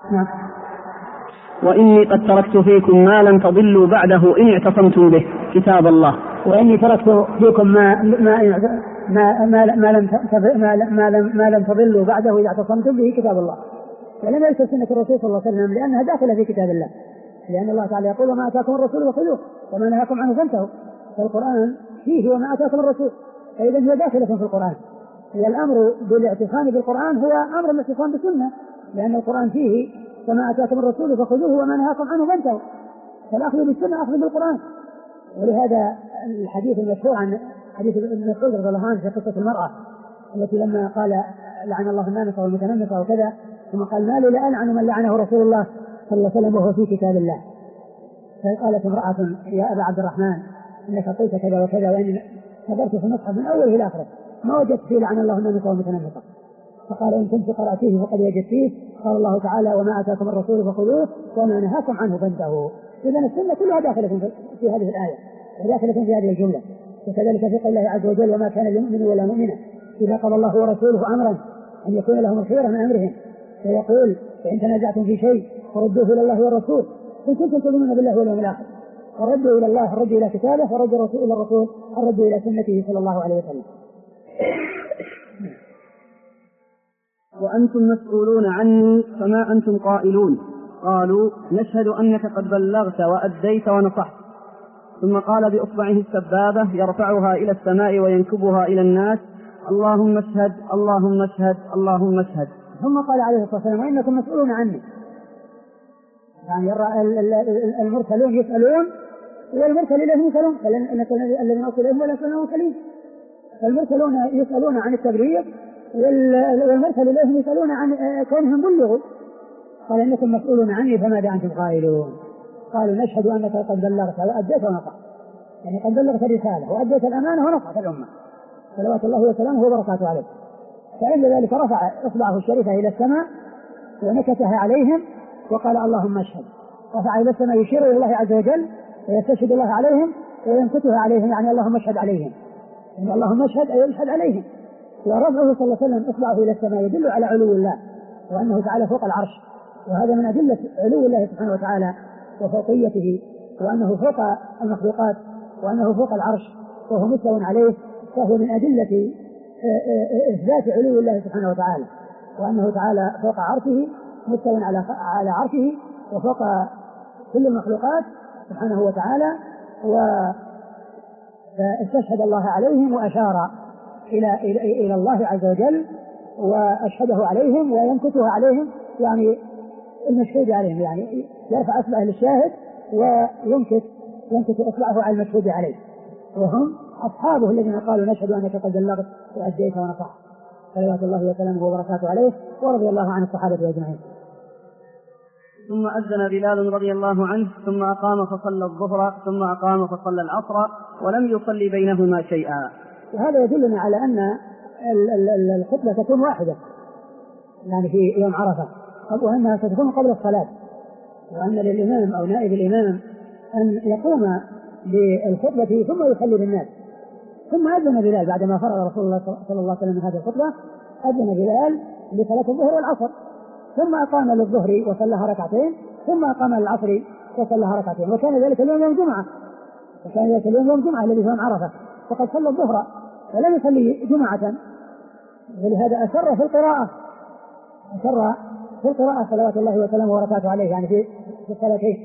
نعم. وإني قد تركت فيكم ما لن تضلوا بعده إن اعتصمتم به كتاب الله. وإني تركت فيكم ما لم تضلوا بعده إذا اعتصمتم به كتاب الله. ولم يلزم سنة الرسول صلى الله عليه وسلم لأنها داخلة في كتاب الله، لأن الله تعالى يقول وما أتاكم الرسول فخذوه وما نهاكم عنه فانتهوا. فالقرآن فيه وما أتاكم الرسول، فإذا هي داخلة في القرآن. هي الأمر بالاعتصام بالقرآن هو أمر الاعتصام بالسنة، لأن القرآن فيه وما أتاكم الرسول فخذوه وما نهاكم عنه فانتهوا. فالأخذ بالسنة أخذ بالقرآن. ولهذا الحديث المشهور عن حديث ابن مسعود رضي الله عنه في قصة المرأة التي لما قال لعن الله النامصة والمتنمصة وكذا، ثم قال ما لي لألعن من لعنه رسول الله صلى الله عليه وسلم وهو في كتاب الله. فقالت امرأة يا أبا عبد الرحمن إنك قلت كذا وكذا، وإن نظرت في المصحف من أوله إلى آخره ما وجدت فيه لعن الله النامصة والمتنمصة. فقال إن كنت قرأتيه فقد وجدتيه. قال الله تعالى وما أتاكم الرسول فخذوه وما نهاكم عنه فانتهوا. إذن السنة كلها داخلة في هذه الآية وداخلة في هذه الجملة. وكذلك في قول الله عز وجل وما كان لمؤمن ولا مؤمنة إذا قضى الله ورسوله أمرا أن يكون لهم الخير من أمرهم، فيقول فإن تنازعتم في شيء فردوه إلى الله والرسول إن كنتم تؤمنون بالله واليوم الآخر. فردوا إلى الله، الرد إلى كتابه، فرد الرسول إلى الرسول، الرد إلى سنته صلى الله عليه وسلم. وأنتم مسؤولون عني فما أنتم قائلون؟ قالوا نشهد أنك قد بلغت وأديت ونصحت. ثم قال بإصبعه السبابة يرفعها إلى السماء وينكبها إلى الناس اللهم اشهد اللهم اشهد اللهم اشهد. ثم قال عليه الصلاة والسلام وإنكم مسؤولون عني. يعني المرسلون يسألون والمرسل إليهم يسألون، الذين أرسل إليهم ولا يسألون المرسلين. فالمرسلون يسألون عن التبليغ والمرسل إليهم يسألون عن كونهم بلغوا. قال إنكم مسؤولون عني فماذا أنتم قائلون؟ قالوا نشهد أنك قد بلغت وأديت ونصحت، يعني قد بلغت الرسالة وأديت الأمانة ونصحت الأمة صلوات الله وسلامه وبركاته عليه. فعند ذلك رفع إصبعه الشريفة إلى السماء ونكتها عليهم وقال اللهم اشهد. رفع إلى السماء يشير إلى الله عز وجل ويستشهد الله عليهم وينكتها عليهم، يعني اللهم اشهد عليهم، يعني اللهم اشهد أي يشهد عليهم. ورفعه صلى الله عليه وسلم إصبعه إلى السماء يدل على علو الله وأنه تعالى فوق العرش، وهذا من أدلة علو الله سبحانه وتعالى وفوقيته، وأنه فوق المخلوقات وأنه فوق العرش وهو مستوى عليه. فهو من أدلة إثبات علو الله سبحانه وتعالى، وأنه تعالى فوق عرشه مستوى على عرشه وفوق كل المخلوقات سبحانه وتعالى. واستشهد الله عليهم وأشار إلى الله عز وجل وأشهده عليهم وينكتها عليهم، يعني المشهود عليهم، يعني يرفع أصبعه للشاهد وينكت إصبعه على المشهود عليه، وهم أصحابه الذين قالوا نشهد أنك قد بلغت وأديت ونصحت صلوات الله وسلامه وبركاته عليه ورضي الله عن الصحابة أجمعين. ثم أذن بلال رضي الله عنه ثم أقام فصلى الظهر ثم أقام فصلى العصر ولم يصلي بينهما شيئا. وهذا يدلنا على أن الخطبة تكون واحدة يعني في يوم عرفة، وأنها ستكون قبل الصلاة، وأن للإمام أو نائب الإمام أن يقوم بالخطبة ثم يصلي بالناس. ثم أذن بلال بعدما فرغ رسول الله صلى الله عليه وسلم من هذه الخطبة، أذن بلال لصلاة الظهر والعصر، ثم أقام للظهر وصلىها ركعتين، ثم أقام للعصر وصلىها ركعتين. وكان ذلك اليوم يوم جمعة، يوم جمعة الذي في يوم عرفة، فقد صلى الظهر ولم يصلي جمعة، ولهذا أسر في القراءة صلوات الله وسلامه وبركاته عليه، يعني في الصلاتين.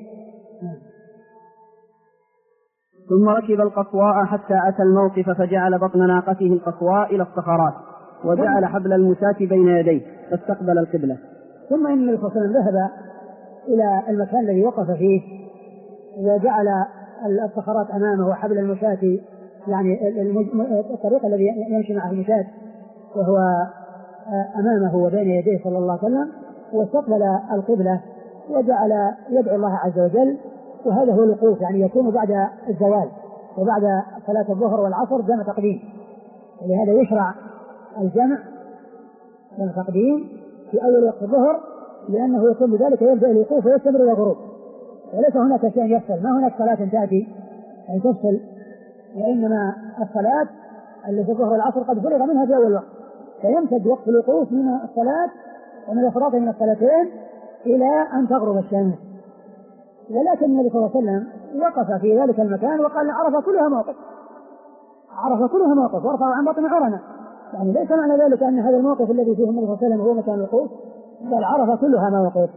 ثم ركب القصواء حتى أتى الموقف فجعل بطن ناقته القصواء إلى الصخرات وجعل حبل المشاة بين يديه فاستقبل القبلة. ثم إن النبي صلى الله عليه وسلم ذهب إلى المكان الذي وقف فيه وجعل الصخرات أمامه وحبل المشاة، يعني الطريق الذي يمشي معه المشاة وهو أمامه وبين يديه صلى الله عليه وسلم، واستقبل القبلة وجعل يدعو الله عز وجل. وهذا هو الوقوف، يعني يكون بعد الزوال وبعد صلاة الظهر والعصر جمع تقديم، ولهذا يشرع الجمع جمع تقديم في أول وقت الظهر، لأنه يكون بذلك يبدأ الوقوف ويستمر إلى الغروب، وليس هناك شيء يفصل، ما هناك صلاة تأتي أن تفصل، وإنما الصلاة التي في الظهر والعصر قد فرغ منها في أول وقت، فيمتد وقت الوقوف من الصلاة ومن الفراغ من الصلاتين إلى أن تغرب الشمس. ولكن النبي صلى الله عليه وسلم وقف في ذلك المكان وقال عرفة كلها موقف، عرفة كلها موقف، وارفعوا عن بطن عرنا. يعني ليس معنى ذلك أن هذا الموقف الذي فيه النبي صلى الله عليه وسلم هو مكان الوقوف، بل عرفة كلها موقف.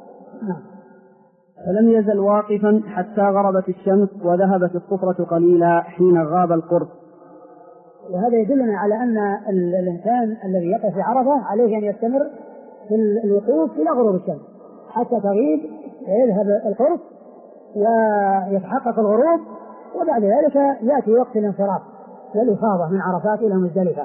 فلم يزل واقفا حتى غربت الشمس وذهبت الصفرة قليلا حين غاب القرص. وهذا يدلنا على أن الإنسان الذي يقف في عرفة عليه أن يستمر في الوقوف إلى غروب الشمس حتى تغيب ويذهب القرص ويتحقق الغروب، وبعد ذلك يأتي وقت الانصراف والإفاضة من عرفات إلى مزدلفة،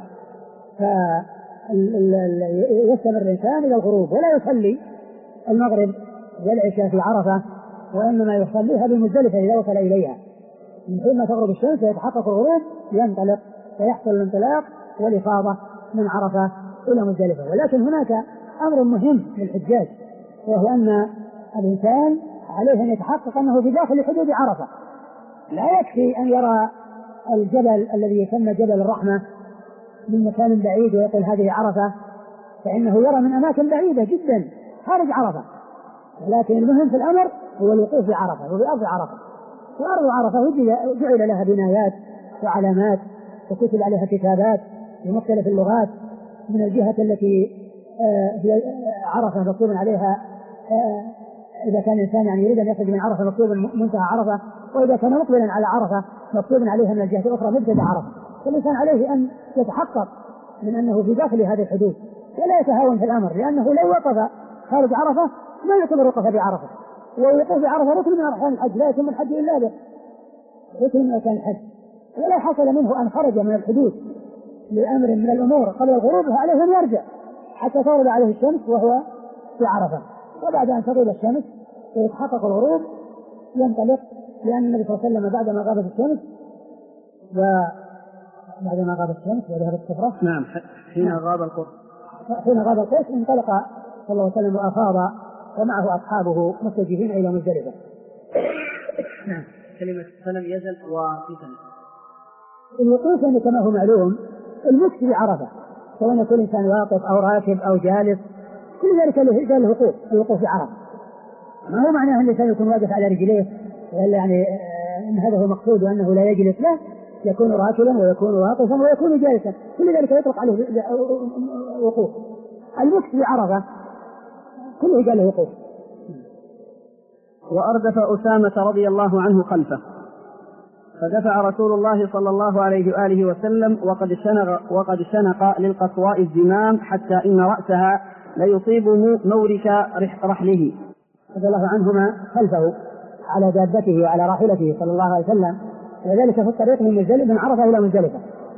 فيستمر الإنسان إلى الغروب ولا يصلي المغرب والعشاء في عرفة، وإنما يصليها بمزدلفة إذا وصل إليها. من حين ما تغرب الشمس ويتحقق الغروب ينطلق ويحصل الانطلاق والإفاضة من عرفة إلى مزدلفة. ولكن هناك أمر مهم للحجاج، وهو أن الإنسان عليه أن يتحقق أنه في داخل حدود عرفة. لا يكفي أن يرى الجبل الذي يسمى جبل الرحمة من مكان بعيد ويقول هذه عرفة، فإنه يرى من أماكن بعيدة جدا خارج عرفة. لكن المهم في الأمر هو الوقوف في عرفة وفي أرض عرفة. وأرض عرفة جعل لها بنايات وعلامات وكتب عليها كتابات بمختلف اللغات، من الجهة التي في عرفة مكتوب عليها إذا كان الإنسان يعني يريد أن يخرج من عرفة مكتوب منتهى عرفة، وإذا كان مقبلا على عرفة مكتوب عليها من الجهة الأخرى مبتدأ عرفة. فالإنسان عليه أن يتحقق من أنه في داخل هذه الحدود ولا يتهاون في الأمر، لأنه لو وقف خارج عرفة ما يعتبر وقف بعرفة، والوقوف بعرفة ركن من أركان الحج لا يتم الحج إلا به، ركن من أركان الحج. ولا حصل منه أن خرج من الحدود لأمر من الأمور قبل الغروب عليه أن يرجع حتى تغرب عليه الشمس وهو في عرفة، وبعد أن تغيب الشمس ويتحقق الغروب ينطلق، لأن النبي صلى الله عليه وسلم بعدما غابت الشمس وذهبت الصفرة حين غاب القرص انطلق صلى الله عليه وسلم وأفاض ومعه أصحابه متجهين إلى مزدلفة. كلمة فلم يزل واقفا، الوقوف يعني كما هو معلوم المكس بعرفة، سواء يكون إنسان واقف أو راكب أو جالس، كل ذلك له الوقوف بعرفة. ما هو معناه أن الإنسان يكون واقف على رجليه ولا يعني إن هذا هو المقصود وأنه لا يجلس، لا، يكون راكبا ويكون واقفا ويكون جالسا، كل ذلك يطلق عليه وقوف. المكس بعرفة كله قال له وقوف. وأردف أسامة رضي الله عنه خلفه، فدفع رسول الله صلى الله عليه وآله وسلم وقد شنق للقصواء الزمام حتى إن رأسها ليصيب مورك رحله رضي الله عنهما خلفه على دابته وعلى راحلته صلى الله عليه وسلم، وذلك في الطريق من عرفة إلى مزدلفة.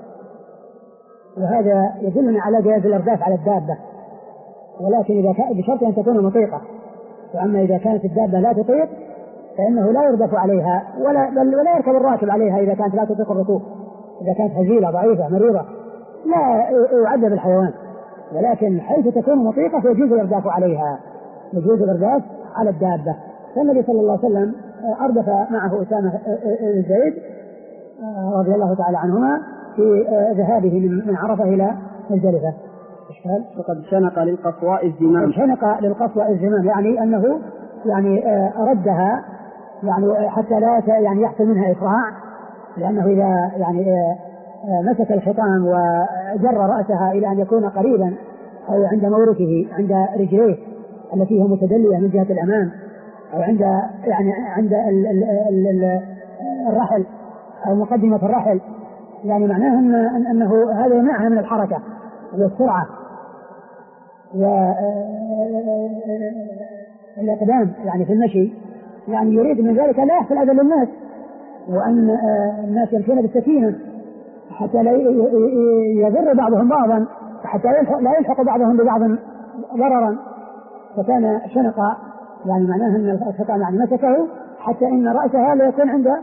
وهذا يدلنا على جواز الإرداف على الدابة، ولكن إذا كان بشرط أن تكون مطيقة. وأما إذا كانت الدابة لا تطيق فإنه لا يردف عليها ولا يركب الراكب عليها إذا كانت لا تطيق الركوب. إذا كانت هزيلة ضعيفة مريضة لا يعذب الحيوان، ولكن حيث تكون مطيقة فيجوز الإرداف عليها، يجوز الإرداف على الدابة. فالنبي صلى الله عليه وسلم أردف معه أسامة زيد رضي الله تعالى عنهما في ذهابه من عرفة إلى مزدلفة. وقد شنق للقصواء الزمام. شنق للقصواء الزمام يعني أنه يعني أردها يعني حتى لا يعني يحصل منها إسراع، لأنه إذا يعني مسك الخطام وجر رأسها إلى أن يكون قريبا أو عند موركه عند رجليه التي هي متدلية من جهة الأمام أو عند الرحل أو مقدمة الرحل، يعني معناه أنه هذا يمنعها من الحركة والسرعة والإقدام يعني في المشي، يعني يريد من ذلك لا يحصل أذى للناس، وأن الناس يمشون بالسكينة حتى لا يضر بعضهم بعضا، حتى لا يلحق بعضهم ببعض ضررا. فكان شنق يعني معناه أن الخطأ يعني مسكه حتى إن رأسها لا يكون عند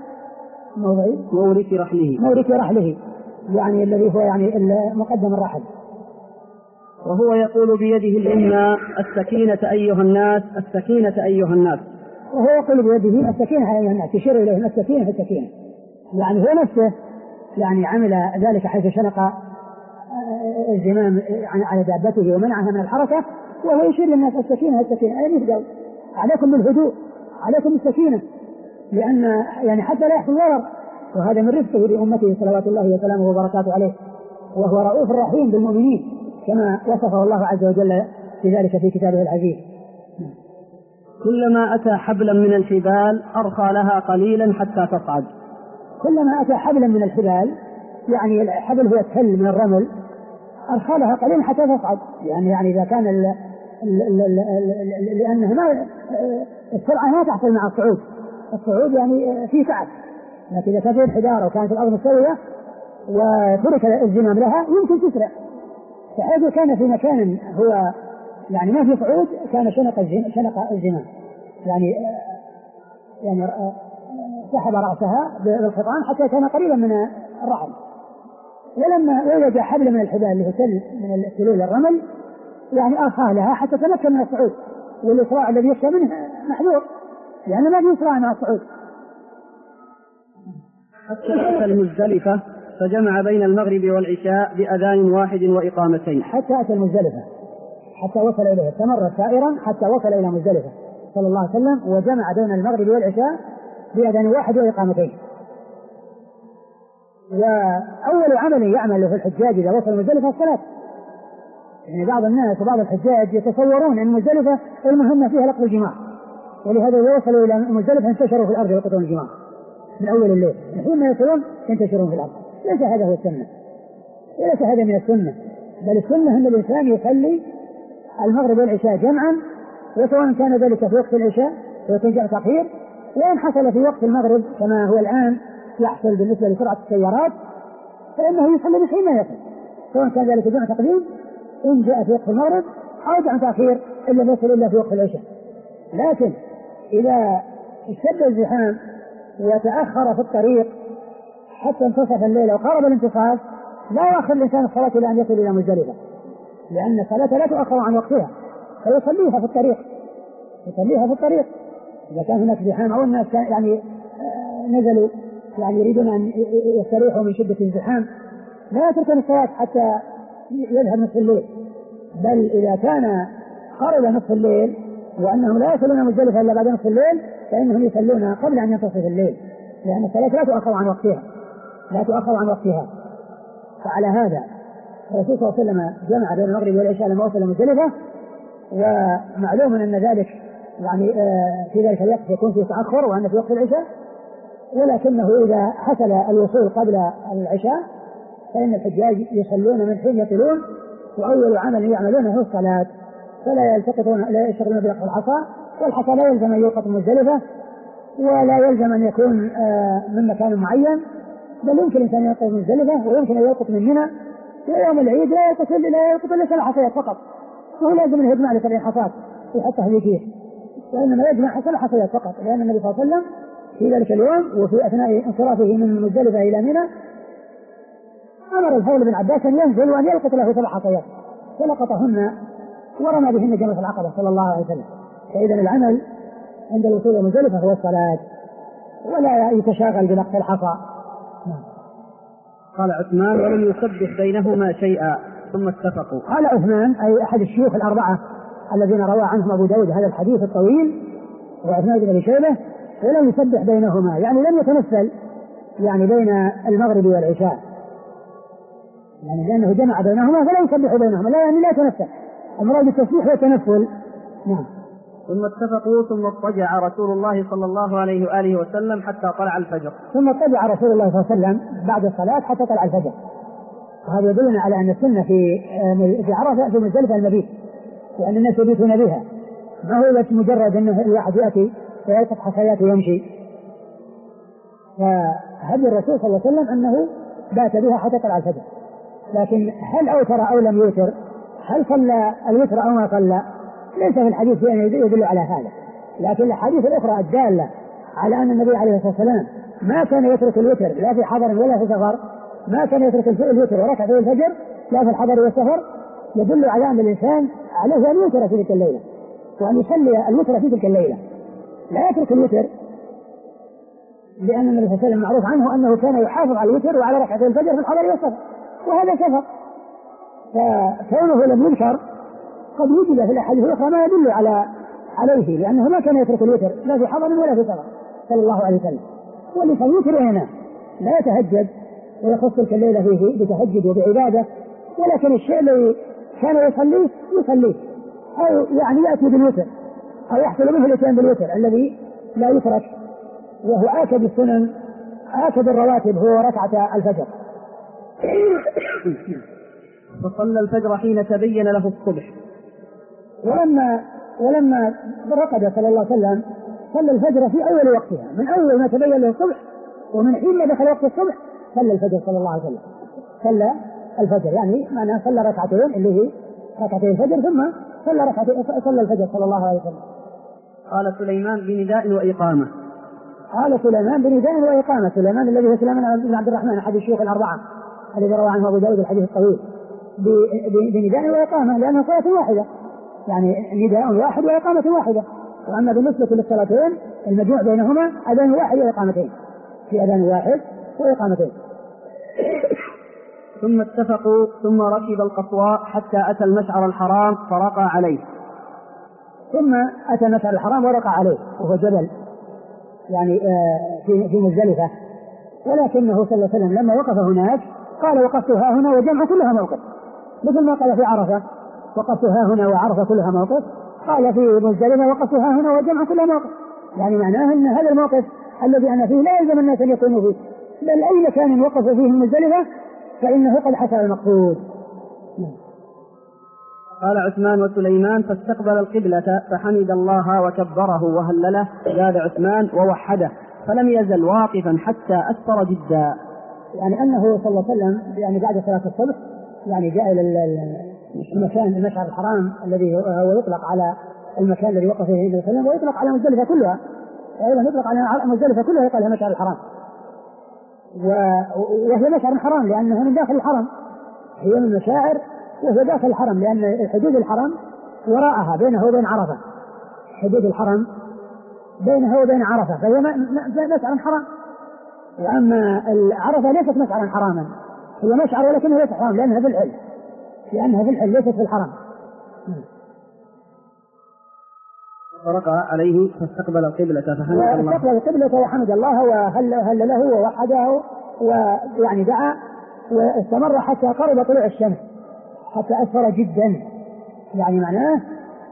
مورك رحله يعني الذي هو يعني مقدم الرحل. وهو يقول بيده اليمنى السكينة أيها الناس، السكينة أيها الناس. وهو يقول بيده السكينة أيها الناس، يشير إليهم السكينة السكينة، يعني هو نفسه يعني عمل ذلك حيث شنق الزمام على دابته ومنعها من الحركة، وهو يشير للناس السكينة أي مثقل، عليكم بالهدوء، عليكم بالسكينة، لأن يعني حتى لا يحصل ضرر، وهذا من رفقه لأمته صلوات الله وسلامه وبركاته عليه، وهو رؤوف رحيم بالمؤمنين كما وصفه الله عز وجل في ذلك في كتابه العزيز. كلما أتى حبلا من الحبال أرخى لها قليلا حتى تصعد. كلما أتى حبلا من الحبال، يعني الحبل هو التل من الرمل، أرخى لها قليلا حتى تصعد، يعني إذا كان لأنه ما السرعة ما تحصل مع الصعود يعني في تعب، لكن إذا كانت انحدار وكانت الأرض مستوية وترك الزمام لها يمكن تسرع، فحيث كان في مكان هو يعني ما في صعود كان شنق الزمام، يعني سحب رأسها بالخطام حتى كان قريبا من الرحل. ولما وجد حبل من الحبال اللي هو تل من التلول الرمل يعني أرخاه لها حتى تمكن من الصعود، والإسراع الذي يخشى منه محذور لأنه ما في إسراع مع الصعود. حتى أتى المزدلفة فجمع بين المغرب والعشاء بأذان واحد وإقامتين. حتى أتى المزدلفة حتى وصل إليه، استمر سائرا حتى وصل إلى مزدلفة صلى الله عليه وسلم، وجمع بين المغرب والعشاء بأذان واحد وإقامتين. وأول عمل يعمل في الحجاج إذا وصل مزدلفة الصلاة، يعني بعض الناس وبعض الحجاج يتصورون أن مزدلفة المهمة فيها لقط الجمار، ولهذا إذا وصلوا إلى مزدلفة انتشروا في الأرض يلقطون الجمار من أول الليل، حين ما يصلون ينتشرون في الأرض. ليس هذا هو السنة، وليس هذا من السنة، بل السنة أن الإنسان يصلي المغرب والعشاء جمعا، وسواء كان ذلك في وقت العشاء ويتجمع تأخير، وإن حصل في وقت المغرب كما هو الآن يحصل بالنسبة لسرعة السيارات فإنه يصلي بحين ما يصل، سواء كان ذلك جمع تقديم إن جاء في وقت المغرب أو جمع تأخير إلا ما يصل إلا في وقت العشاء. لكن إذا اشتد الزحام وتأخر في الطريق حتى انتصف الليل وقارب الانتصاف لا يأخر الإنسان الصلاة إلى أن يصل إلى مزدلفة، لأن الصلاة لا تؤخر عن وقتها فيصليها في الطريق إذا كان هناك زحام أو الناس يعني نزلوا يعني يريدون أن يستريحوا من شدة الزحام لا يتركون الصلاة حتى يذهب نصف الليل، بل إذا كان قرب نصف الليل وأنهم لا يصلون مزدلفة إلا بعد نصف الليل فإنهم يصلون قبل أن ينتصف الليل، لأن الصلاة لا تؤخر عن وقتها. فعلى هذا الرسول صلى الله عليه وسلم جمع بين المغرب والعشاء لما وصل مزدلفة، ومعلوم أن ذلك يعني في ذلك الوقت يكون فيه تأخر وأن في وقت العشاء، ولكنه إذا حصل الوصول قبل العشاء فإن الحجاج يصلون من حين يطلون، وأول عمل يعملونه هو الصلاة، فلا يشتغلون بلقط الحصى، والحصى لا يلزم أن يلقط مزدلفة ولا يلزم أن يكون من مكان معين، بل يمكن الإنسان يلقط من مزدلفة ويمكن أن يلقط من منى، ويوم العيد لا يلقط إلا 7 حصيات فقط، وهو لازم أن يجمع ل 70 حصاة ويحطها في كيس، وإنما يجمع 7 حصيات فقط، لأن النبي صلى الله عليه وسلم في ذلك اليوم وفي أثناء انصرافه من مزدلفة إلى منى أمر الفضل بن عباس أن ينزل وأن يلقط له 7 حصيات فلقطهن ورمى بهن جمرة العقبة صلى الله عليه وسلم. فإذا العمل عند الوصول إلى مزدلفة هو الصلاة ولا يتشاغل بلقط الحصى. قال عثمان ولم يسبح بينهما شيئا ثم اتفقوا. قال عثمان أي أحد الشيوخ الأربعة الذين روى عنهم أبو داود هذا الحديث الطويل وعثمان بن أبي شيبة، ولم يسبح بينهما يعني لم يتنفل يعني بين المغرب والعشاء، يعني لأنه جمع بينهما فلا يسبح بينهما، لا يعني لا يتنفل، المراد بالتسبيح هو التنفل. نعم. ثم اتفقوا ثم اضطجع رسول الله صلى الله عليه وآله وسلم حتى طلع الفجر. ثم اضطجع رسول الله صلى الله عليه وسلم بعد الصلاة حتى طلع الفجر، وهذا يدلنا على أن السنة في عرفة في مزدلفة المبيت، وأن الناس يبيتون بها، ما هو بس مجرد أنه الواحد يأتي ويلقط حصيات ويمشي. فهدي الرسول صلى الله عليه وسلم أنه بات بها حتى طلع الفجر، لكن هل أوتر أو لم يوتر، هل صلى الوتر أو ما صلى، ليس في الحديث شيء يدل على هذا، لكن الحديث الأخرى الدالة على أن النبي عليه الصلاة والسلام ما كان يترك الوتر لا في حضر ولا في سفر، ما كان يترك الوتر وركعتي الفجر لا في الحضر والسفر، يدل على أن الإنسان عليه أن يوتر في تلك الليلة وأن يصلي الوتر في تلك الليلة، لا يترك الوتر، لأن النبي صلى الله عليه وسلم معروف عنه أنه كان يحافظ على الوتر وعلى ركعتي الفجر في الحضر والسفر، وهذا سفر، فكونه لم يذكر وقد وجد في الأحاديث الأخرى ما يدل عليه، لأنه ما كان يترك الوتر لا في حضر ولا في سفر صلى الله عليه وسلم. واللي كان يوتر هنا لا يتهجد ويخص تلك الليلة فيه بتهجد وبعبادة، ولكن الشيء الذي كان يصليه أو يعني يأتي بالوتر أو يحصل منه الاتيان بالوتر الذي لا يترك، وهو آكد السنن آكد الرواتب هو ركعة الفجر. فصلى الفجر حين تبين له الصبح. ولما رقد صلى الله عليه وسلم صلى الفجر في أول وقتها، من أول ما تبين له الصبح ومن حين ما دخل وقت الصبح صلى الفجر صلى الله عليه وسلم. صلى الفجر يعني معناه صلى ركعتين اللي هي ركعتين الفجر، ثم صلى الفجر صلى الله عليه وسلم. قال سليمان بنداء وإقامة. قال سليمان بنداء وإقامة. سليمان الذي هو سليمان بن عبد الرحمن أحد الشيوخ الأربعة الذي روى عنه أبو داود الحديث الطويل، بنداء وإقامة لأنها صلاة واحدة، يعني نداء واحد وإقامة واحدة. وأما بالنسبة للصلاتين المجموع بينهما أذان واحد وإقامتين، في أذان واحد وإقامتين. ثم اتفقوا ثم ركب القصواء حتى أتى المشعر الحرام فرقى عليه. ثم أتى المشعر الحرام ورقى عليه، وهو جبل يعني في مزدلفة، ولكنه صلى الله عليه وسلم لما وقف هناك قال وقفت ها هنا وجمع كلها موقف، مثل ما قال في عرفة وقفت ها هنا وعرفة كلها موقف، قال في مزدلفة وقفت ها هنا وجمع كلها موقف، يعني معناه أن هذا الموقف الذي أنا فيه لا يلزم الناس أن يكونوا فيه، بل أي مكان وقف فيه مزدلفة فإنه قد حصل المقصود. قال عثمان وسليمان فاستقبل القبلة فحمد الله وكبره وهلله، زاد عثمان ووحده، فلم يزل واقفا حتى أسفر جدا. يعني أنه صلى الله عليه وسلم يعني بعد صلاة الصبح يعني جاء إلى المكان المشعر الحرام الذي هو يطلق على المكان الذي وقف فيه النبي صلى الله عليه وسلم، ويطلق على مزدلفة كلها، أيضا يطلق على مزدلفة كلها يقال لها مشعر الحرام، وهي مشعر الحرام لأنها من داخل الحرم، هي من المشاعر وهي داخل الحرم، لأن حدود الحرم وراءها بينه وبين عرفة، حدود الحرم بينه وبين عرفة، فهي مشعر حرام. وأما عرفة ليست مشعرا حراما، هي مشعر ولكنها ليست حرام لأنها في الحل، ليست في الحرم. فرقى عليه فاستقبل القبلة فحمد الله. استقبل القبلة وحمد الله وهل له ووحده ويعني دعا، واستمر حتى قرب طلوع الشمس، حتى أسفر جدا، يعني معناه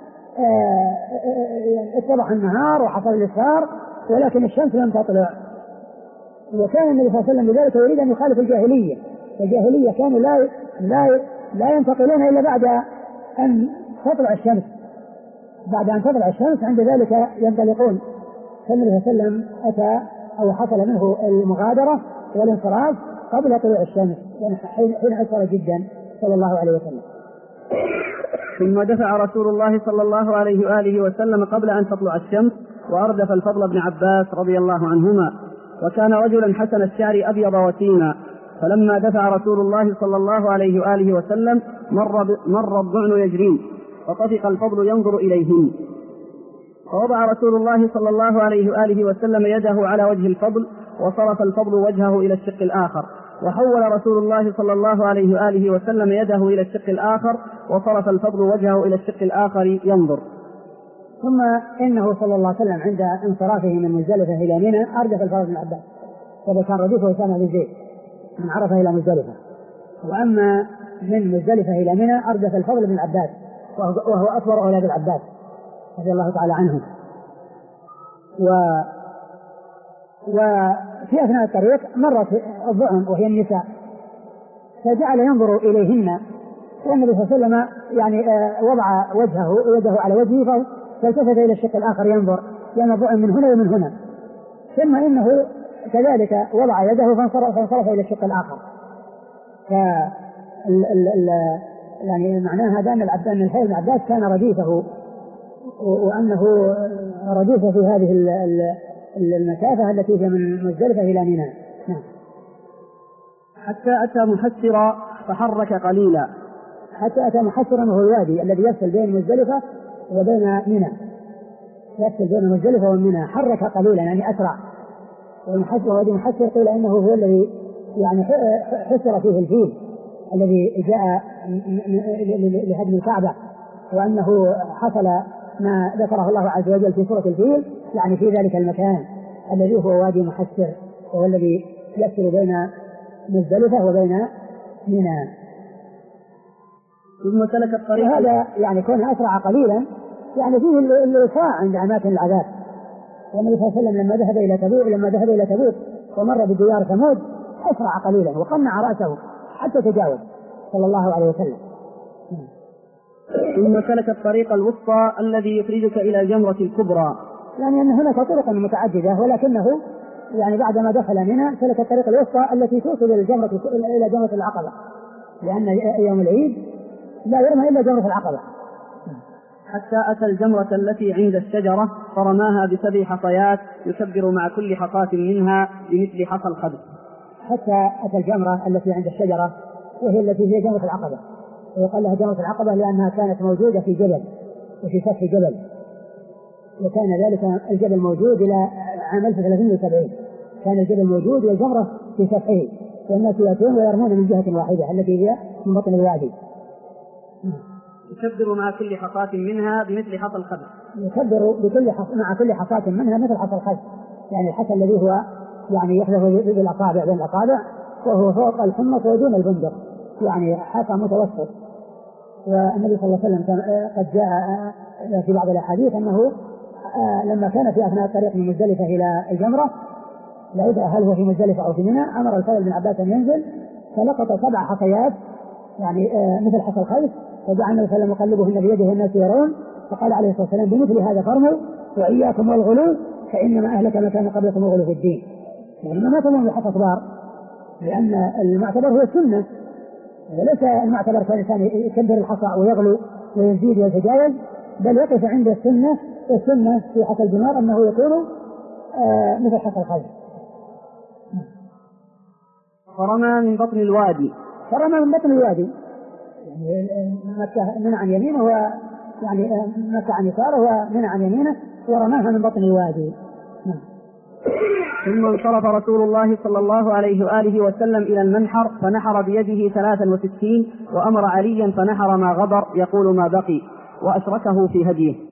اتضح النهار وحصل الإسفار ولكن الشمس لم تطلع. وكان النبي صلى الله عليه وسلم بذلك يريد أن يخالف الجاهلية، الجاهلية كانوا لا ينتقلون إلا بعد أن تطلع الشمس، بعد أن تطلع الشمس عند ذلك ينطلقون. فالنبي صلى الله عليه وسلم أتى أو حصل منه المغادرة والانصراف قبل طلوع الشمس، يعني حين أسفر جدا صلى الله عليه وسلم. ثم دفع رسول الله صلى الله عليه وآله وسلم قبل أن تطلع الشمس، وأردف الفضل بن عباس رضي الله عنهما، وكان رجلا حسن الشعر أبيض وسيما، فلما دفع رسول الله صلى الله عليه وآله وسلم مر الضعن يجرين، وطفق الفضل ينظر إليهن، فوضع رسول الله صلى الله عليه وآله وسلم يده على وجه الفضل، وصرف الفضل وجهه إلى الشق الآخر، وحول رسول الله صلى الله عليه وآله وسلم يده إلى الشق الآخر، وصرف الفضل وجهه إلى الشق الآخر ينظر. ثم إنه صلى الله عليه وسلم عند انصرافه من مزدلفة إلى منى أردف الفضل بن عباس، وهذا كان رديفه أسامة بن زيد من عرفة إلى مزدلفة. وأما من مزدلفة إلى منى أردف الفضل بن عباس، وهو أكبر أولاد العباس رضي الله تعالى عنهم. وفي أثناء الطريق مرت الضعن وهي النساء، فجعل ينظر إليهن، والنبي صلى الله عليه وسلم يعني وضع يده على وجهه، فالتفت إلى الشق الآخر ينظر، لأن الضعن من هنا ومن هنا، ثم إنه كذلك وضع يده فانصرف إلى الشق الآخر. يعني معناه هذا أن الحي بن عباس كان رديفه، وأنه رديفه في هذه المسافة التي هي من مزدلفة إلى منى. حتى أتى محسرا فحرك قليلا. حتى أتى محسرا وهو الوادي الذي يفصل بين مزدلفة وبين منى، يفصل بين مزدلفة ومنى، حرك قليلا يعني أسرع. ووادي محسر قيل إنه هو الذي يعني حسر فيه الفيل الذي جاء لهدم الكعبة، وأنه حصل ما ذكره الله عز وجل في سورة الفيل يعني في ذلك المكان الذي هو وادي محسر، وهو الذي يفصل بين مزدلفة وبين منى. ثم سلك الطريق. هذا يعني كونه أسرع قليلا يعني فيه الإسراع عند أماكن العذاب. والنبي صلى الله عليه وسلم لما ذهب إلى تبوك ومر بديار ثمود أسرع قليلا وقنع رأسه حتى تجاوز صلى الله عليه وسلم. ثم سلك الطريق الوسطى الذي يخرجك إلى الجمرة الكبرى. يعني أن هناك طرق متعددة، ولكنه يعني بعدما دخل منى سلك الطريق الوسطى التي توصل إلى جمرة العقبة، لأن يوم العيد لا يرمى إلا جمرة العقبة. حتى أتى الجمرة التي عند الشجرة فرماها ب7 حصيات يكبر مع كل حصاة منها بمثل حصى الخبز. حتى أتى الجمرة التي عند الشجرة وهي التي هي جمرة العقبة، ويقال لها جمرة العقبة لأنها كانت موجودة في جبل وفي سفح جبل، وكان ذلك الجبل موجود إلى عام 1370. كان الجبل موجود والجمرة في سفحه، والناس يأتون ويرمون من جهة واحدة التي هي من بطن الوادي. يكبر مع كل حصاة منها بمثل حصى الخبز. يكبر مع كل حصاة منها مثل حصى الخبز، يعني الحصى الذي هو يعني يحذف بالأصابع بين الأصابع، وهو فوق الحمص ودون البندق، يعني حصى متوسط. والنبي صلى الله عليه وسلم قد جاء في بعض الأحاديث أنه لما كان في أثناء الطريق من مزدلفة إلى الجمرة لا يدرى هل هو في مزدلفة أو في منى، أمر الفضل بن عباس أن ينزل فلقط 7 حصيات يعني مثل حصى الخيس، فدعا النبي صلى الله عليه وسلم يقلبهن بيده والناس يرون، فقال عليه الصلاة والسلام بمثل هذا فرموا وإياكم والغلو فإنما أهلك ما كان قبلكم الغلو في الدين. يعني ما تمون بحصى كبار، لأن المعتبر هو السنة، وليس المعتبر كالإنسان يكبر الحصى ويغلو ويزيد ويتجاوز، بل يقف عند السنة. السنة في حصى الجمار أنه يكون مثل حصى الخيس. فرمى من بطن الوادي. فرمى من بطن الوادي، يعني مكة منع عن يمينه يعني مكة عن يساره ومنع عن يمينه ورماها من بطن الوادي. ثم انصرف رسول الله صلى الله عليه وآله وسلم إلى المنحر فنحر بيده 63 وأمر عليا فنحر ما غبر يقول ما بقي وأشركه في هديه.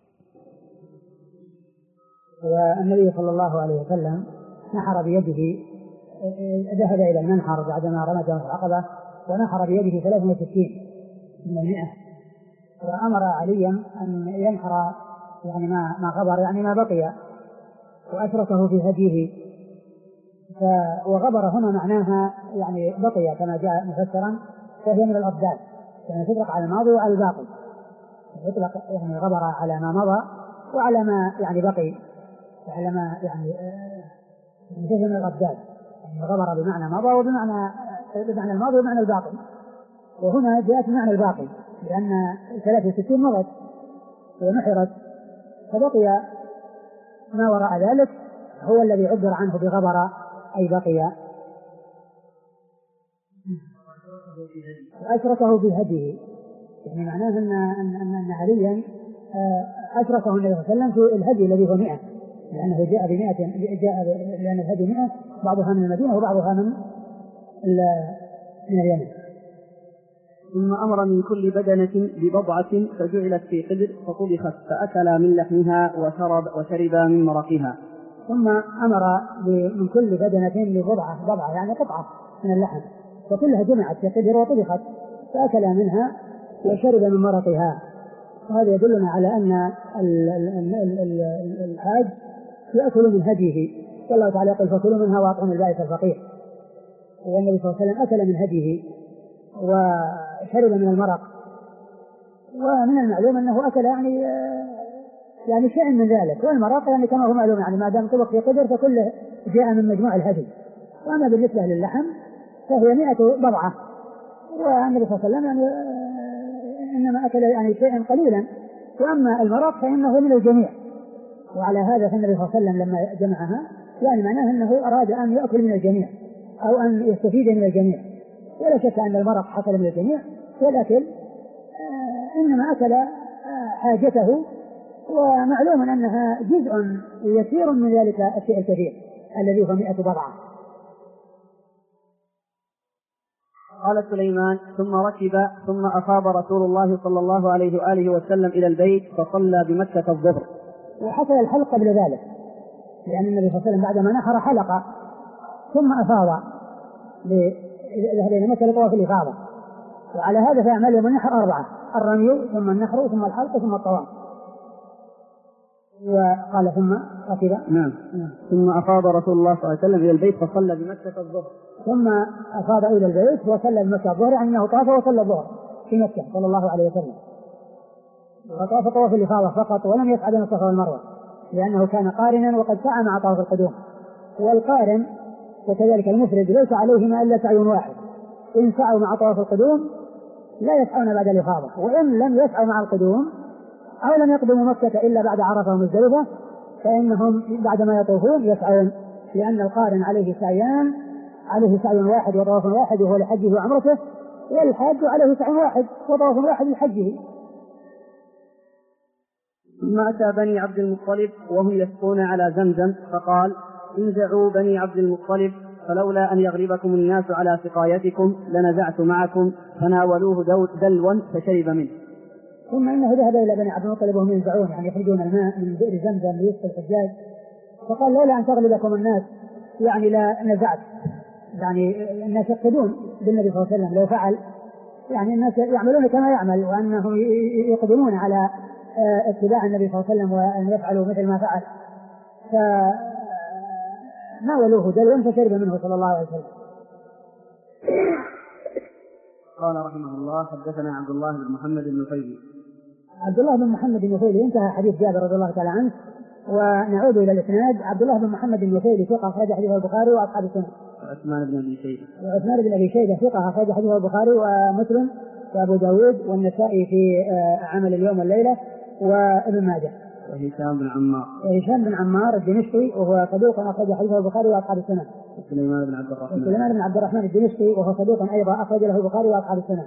والنبي صلى الله عليه وسلم نحر بيده، ذهب إلى المنحر بعدما رمى جمرة العقبة ونحر بيده 63 من 100، وأمر عليا أن ينحر يعني ما غبر يعني ما بقي وأشركه في هديه. وغبر هنا معناها يعني بقي كما جاء مفسرا، وهي من الأبدال، يعني تطلق على الماضي وعلى الباقي، يطلق يعني غبر على ما مضى وعلى ما يعني بقي، وعلى ما يعني من الأبدال، يعني غبر بمعنى مضى وبمعنى الماضي وبمعنى الباقي، وهنا جاءت بمعنى الباقي لأن 63 مضت ونحرت، فبقي ما وراء ذلك هو الذي عبر عنه بغبر أي بقي. أشركه في هديه، يعني معناه أن عليا أشركه النبي صلى الله عليه وسلم في الهدي الذي هو 100، لأنه جاء لأن الهدي 100 بعضها من المدينة وبعضها من اليمن. ثم أمر من كل بدنة ببضعة فجعلت في قدر فطبخت فأكلا من لحمها وشربا من مرقها. ثم أمر من كل بدنة ببضعة يعني قطعة من اللحم، وكلها جمعت في قدر وطبخت فأكلا منها وشرب من مرقها. وهذا يدلنا على أن الحاج يأكل من هديه، والله تعالى يقول فكلوا منها وأطعموا البائس الفقير، والنبي صلى الله عليه وسلم أكل من هديه وشرب من المرق. ومن المعلوم أنه أكل يعني شيء من ذلك، والمرق يعني كما هو معلوم يعني ما دام طبق في قدر فكله جاء من مجموع الهدي. وأما بالنسبة للحم فهي 100 بضعة، والنبي صلى الله عليه وسلم يعني إنما أكل يعني شيئا قليلا، وأما المرق فإنه من الجميع. وعلى هذا فالنبي صلى الله عليه وسلم لما جمعها يعني معناه أنه أراد أن يأكل من الجميع أو أن يستفيد من الجميع، ولا شك أن المرق حصل من الجميع، ولكن إنما أكل حاجته، ومعلوم أنها جزء يسير من ذلك الشيء الكثير الذي هو 100 بضعة. قال سليمان: ثم ركب ثم أفاض رسول الله صلى الله عليه وآله وسلم إلى البيت فصلى بمكة الظهر. وحصل الحلق قبل ذلك، لأن النبي صلى الله عليه وسلم بعدما نحر حلق ثم أفاض ذهب إلى مكة لطواف الإفاضة، وعلى هذا فيعمل يوم النحر 4: الرمي ثم النحر ثم الحلق ثم الطواف. وقال ثم ركب. نعم. ثم أفاض رسول الله صلى الله عليه وسلم إلى البيت فصلى بمكة الظهر. ثم أفاض إلى البيت وصلى بمكة الظهر، يعني أنه طاف وصلى الظهر في مكة صلى الله عليه وسلم، وطاف طواف الإفاضة فقط ولم يصعد من الصفا والمروة، لأنه كان قارنا وقد سعى مع طواف القدوم. والقارن وكذلك المفرد ليس عليهما إلا سعي واحد، إن سعوا مع طواف القدوم لا يسعون بعد الإفاضة، وإن لم يسعوا مع القدوم أو لم يقدموا مكة إلا بعد عرفة ومزدلفة فإنهم بعدما يطوفون يسعون، لأن القارن عليه سعيان، عليه سعي واحد وطواف واحد وهو لحجه وعمرته، والحاج عليه سعي واحد وطواف واحد لحجه. ثم أتى بني عبد المطلب وهم يسقون على زمزم فقال: انزعوا بني عبد المطلب، فلولا أن يغلبكم الناس على سقايتكم لنزعت معكم، فناولوه دلوا فشرب منه. ثم إنه ذهب إلى بني عبد المطلب وهم ينزعون، يعني يخرجون الماء من بئر زمزم ليسقي الحجاج، فقال: لولا أن تغلبكم الناس يعني لا نزعت، يعني الناس يقتدون بالنبي صلى الله عليه وسلم لو فعل، يعني الناس يعملون كما يعمل، وأنهم يقدمون على اتباع النبي صلى الله عليه وسلم وأن يفعلوا مثل ما فعل، فناولوه دلوا فشرب منه صلى الله عليه وسلم. قال رحمه الله: حدثنا عبد الله بن محمد بن نفيل. عبد الله بن محمد بن نفيل انتهى حديث جابر رضي الله تعالى عنه، ونعود إلى الإسناد. عبد الله بن محمد بن نفيل ثقة أخرج حديثه البخاري وأصحاب السنن. عثمان بن أبي شيبة ثقة أخرج حديثه البخاري ومسلم وأبو داود والنسائي في عمل اليوم والليلة وابن ماجه. وهشام بن عمار الدمشقي وهو صدوق أخرج حديثه البخاري وأصحاب السنن. سليمان بن عبد الرحمن الدمشقي وهو صدوق أيضا أخرج له البخاري وأصحاب السنن.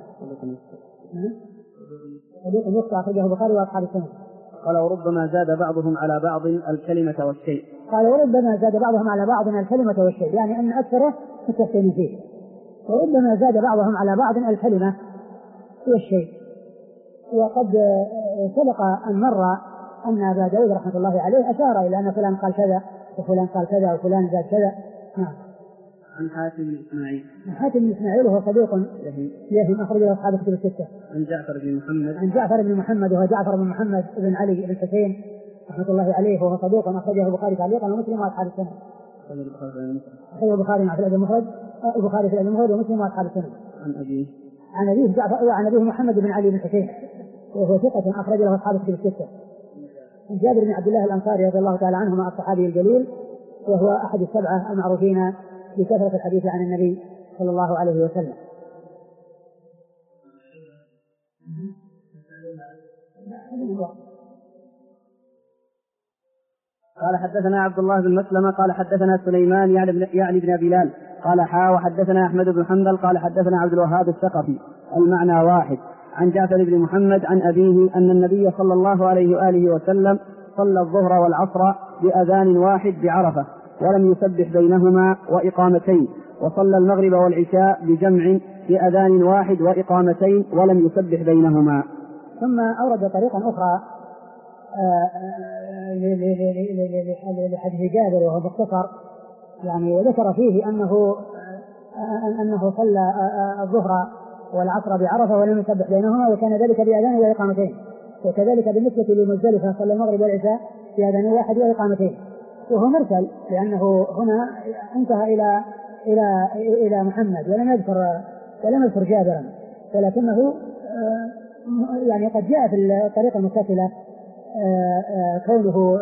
صدوق يخطئ أخرجه البخاري وأصحاب السنن. قال: وربما زاد بعضهم على بعض الكلمة والشيء. قال: وربما زاد بعضهم على بعض الكلمة والشيء، يعني أن أكثره متفقين فيه. وربما زاد بعضهم على بعض الكلمة والشيء. وقد سبق أن مر أن أبا داود رحمة الله عليه أشار إلى أن فلان قال كذا وفلان قال كذا وفلان زاد كذا. عن حاتم بن إسماعيل وهو صدوق يهم أخرج له أصحاب الكتب الستة. عن جعفر بن محمد وهو جعفر بن محمد بن علي بن حسين رحمة الله عليه وهو صدوق أخرجه البخاري تعليقا ومسلم وأصحاب السنة. أخرجه البخاري مع الأدب المفرد، البخاري في الأدب المفرد ومسلم وأصحاب السنة. عن أبيه محمد بن علي بن حسين وهو ثقة أخرج له أصحاب الكتب الستة. عن جابر بن عبد الله الأنصاري رضي الله تعالى عنه مع الصحابي الجليل، وهو أحد السبعة المعروفين بكثرة الحديث عن النبي صلى الله عليه وسلم. قال: حدثنا عبد الله بن مسلمة قال: حدثنا سليمان يعني بن بلال قال: وحدثنا أحمد بن حنبل قال: حدثنا عبد الوهاب الثقفي، المعنى واحد. عن جعفر بن محمد عن أبيه أن النبي صلى الله عليه وآله وسلم صلى الظهر والعصر بأذان واحد بعرفة ولم يسبح بينهما وإقامتين، وصلى المغرب والعشاء بجمع بأذان واحد وإقامتين ولم يسبح بينهما. ثم أورد طريقا أخرى لحديث جابر وهو مختصر، يعني وذكر فيه أنه صلى الظهر والعصر بعرفة ولم يسبح بينهما وكان ذلك بأذان وإقامتين، وكذلك بالنسبة لمزدلفة صلى المغرب والعشاء بأذان واحد وإقامتين، وهو مرسل لأنه هنا انتهى إلى محمد ولم يذكر جابرا، ولكنه يعني قد جاء في الطريقة المتصلة كونه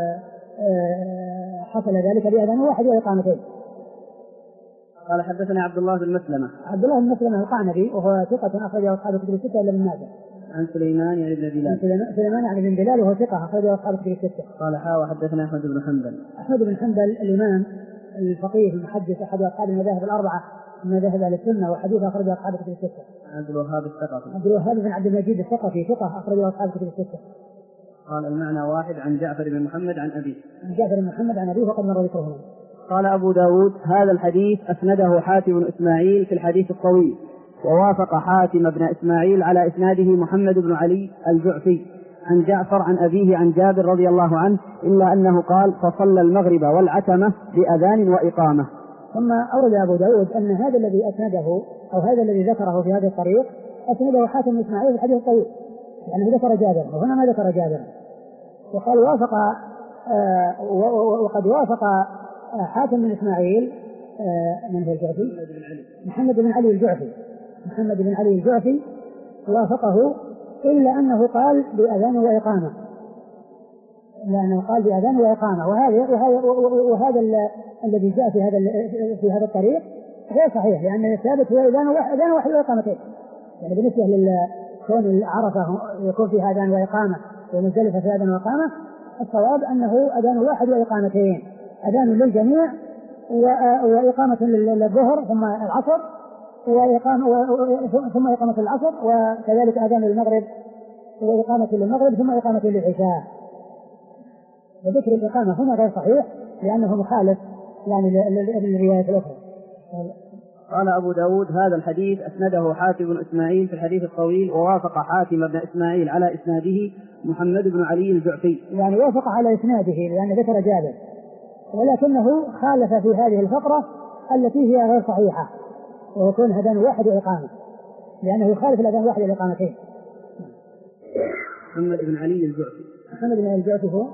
حصل ذلك بأذان واحد وإقامتين. قال: حدثنا عبد الله بن مسلمة القعنبي وهو ثقة أخرجه أصحاب الكتب الستة إلا ابن ماجه. عن سليمان يعني بن بلال وهو ثقة أخرجه أصحاب الكتب الستة. قال: وحدثنا أحمد بن حنبل الإمام الفقيه المحدث أحد أصحاب المذاهب الأربعة من مذاهب أهل السنة وحديث أخرجه أصحاب الكتب الستة. عبد الوهاب الثقفي. عبد الوهاب بن عبد المجيد الثقفي ثقة أخرجه أصحاب الكتب الستة. قال: المعنى واحد. عن جعفر بن محمد عن أبيه. وقد مر ذكرهما. قال أبو داود: هذا الحديث أسنده حاتم بن إسماعيل في الحديث الطويل، ووافق حاتم بن إسماعيل على إسناده محمد بن علي الجعفي عن جعفر عن أبيه عن جابر رضي الله عنه، إلا أنه قال فصلى المغرب والعتمة بأذان وإقامة. ثم أورد أبو داود أن هذا الذي أسنده أو هذا الذي ذكره في هذا الطريق أسنده حاتم بن إسماعيل في الحديث الطويل، يعني ذكر جابر وهنا ما ذكر جابر، وقال وقد وافق حاتم بن إسماعيل من هو الجعفي؟ محمد بن علي الجعفي وافقه، إلا أنه قال بأذان وإقامة، وهذا الذي جاء في هذا الطريق غير صحيح، لأن الثابت هو أذان واحد وإقامتين. يعني بالنسبة لكون عرفة يكون فيها أذان وإقامة ومزدلفة في أذان وإقامة، الصواب أنه أذان واحد وإقامتين، أذان للجميع وإقامة للظهر ثم العصر ثم إقامة العصر، وكذلك أذان للمغرب وإقامة للمغرب ثم إقامة للعشاء. وذكر الإقامة هنا غير صحيح لأنه مخالف يعني للرواية الأخرى. قال أبو داود هذا الحديث أسنده حاتم بن إسماعيل في الحديث الطويل، ووافق حاتم بن إسماعيل على إسناده محمد بن علي الجعفي، يعني وافق على إسناده لأن ذكر جابر، ولكنه خالف في هذه الفقرة التي هي غير صحيحة، ويكون أذان واحد وإقامة، لأنه يخالف الأذان واحد والإقامتين. محمد بن علي الجعفي هو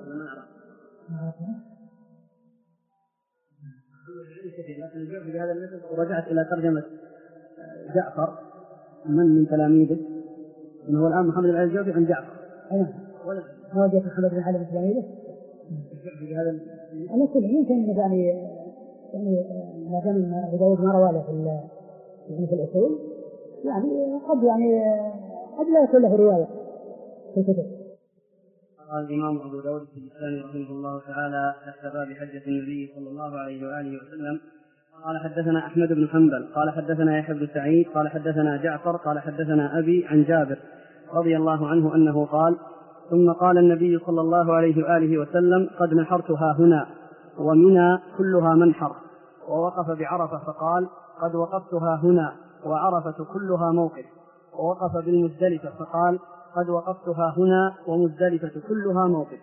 لكن الجعفي بهذا المثل. ورجعت إلى ترجمة جعفر من تلاميذه، إنه الآن محمد بن علي الجعفي عن جعفر. ما وجدت محمد بن علي من تلاميذه الجعفي بهذا المثل. يمكن يعني ما دام أبو داود ما رواه له في الأصول، يعني قد لا يكون له رواية في الكتب. قال الإمام أبو داود في الإسلام رحمه الله تعالى تحت باب حجة النبي صلى الله عليه وآله وسلم قال حدثنا أحمد بن حنبل قال حدثنا يحيى بن سعيد قال حدثنا جعفر قال حدثنا أبي عن جابر رضي الله عنه أنه قال ثم قال النبي صلى الله عليه وآله وسلم قد نحرتها هنا ومنى كلها منحر، ووقف بعرفة فقال قد وقفتها هنا وعرفة كلها موقف، ووقف بالمزدلفة فقال قد وقفتها هنا ومزدلفة كلها موقف.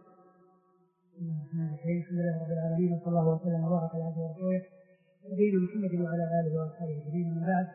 الحمد لله رب العالمين، وصلى الله وسلم وبارك على عبده ورسوله نبينا محمد وعلى آله وأصحابه أجمعين. من بعد،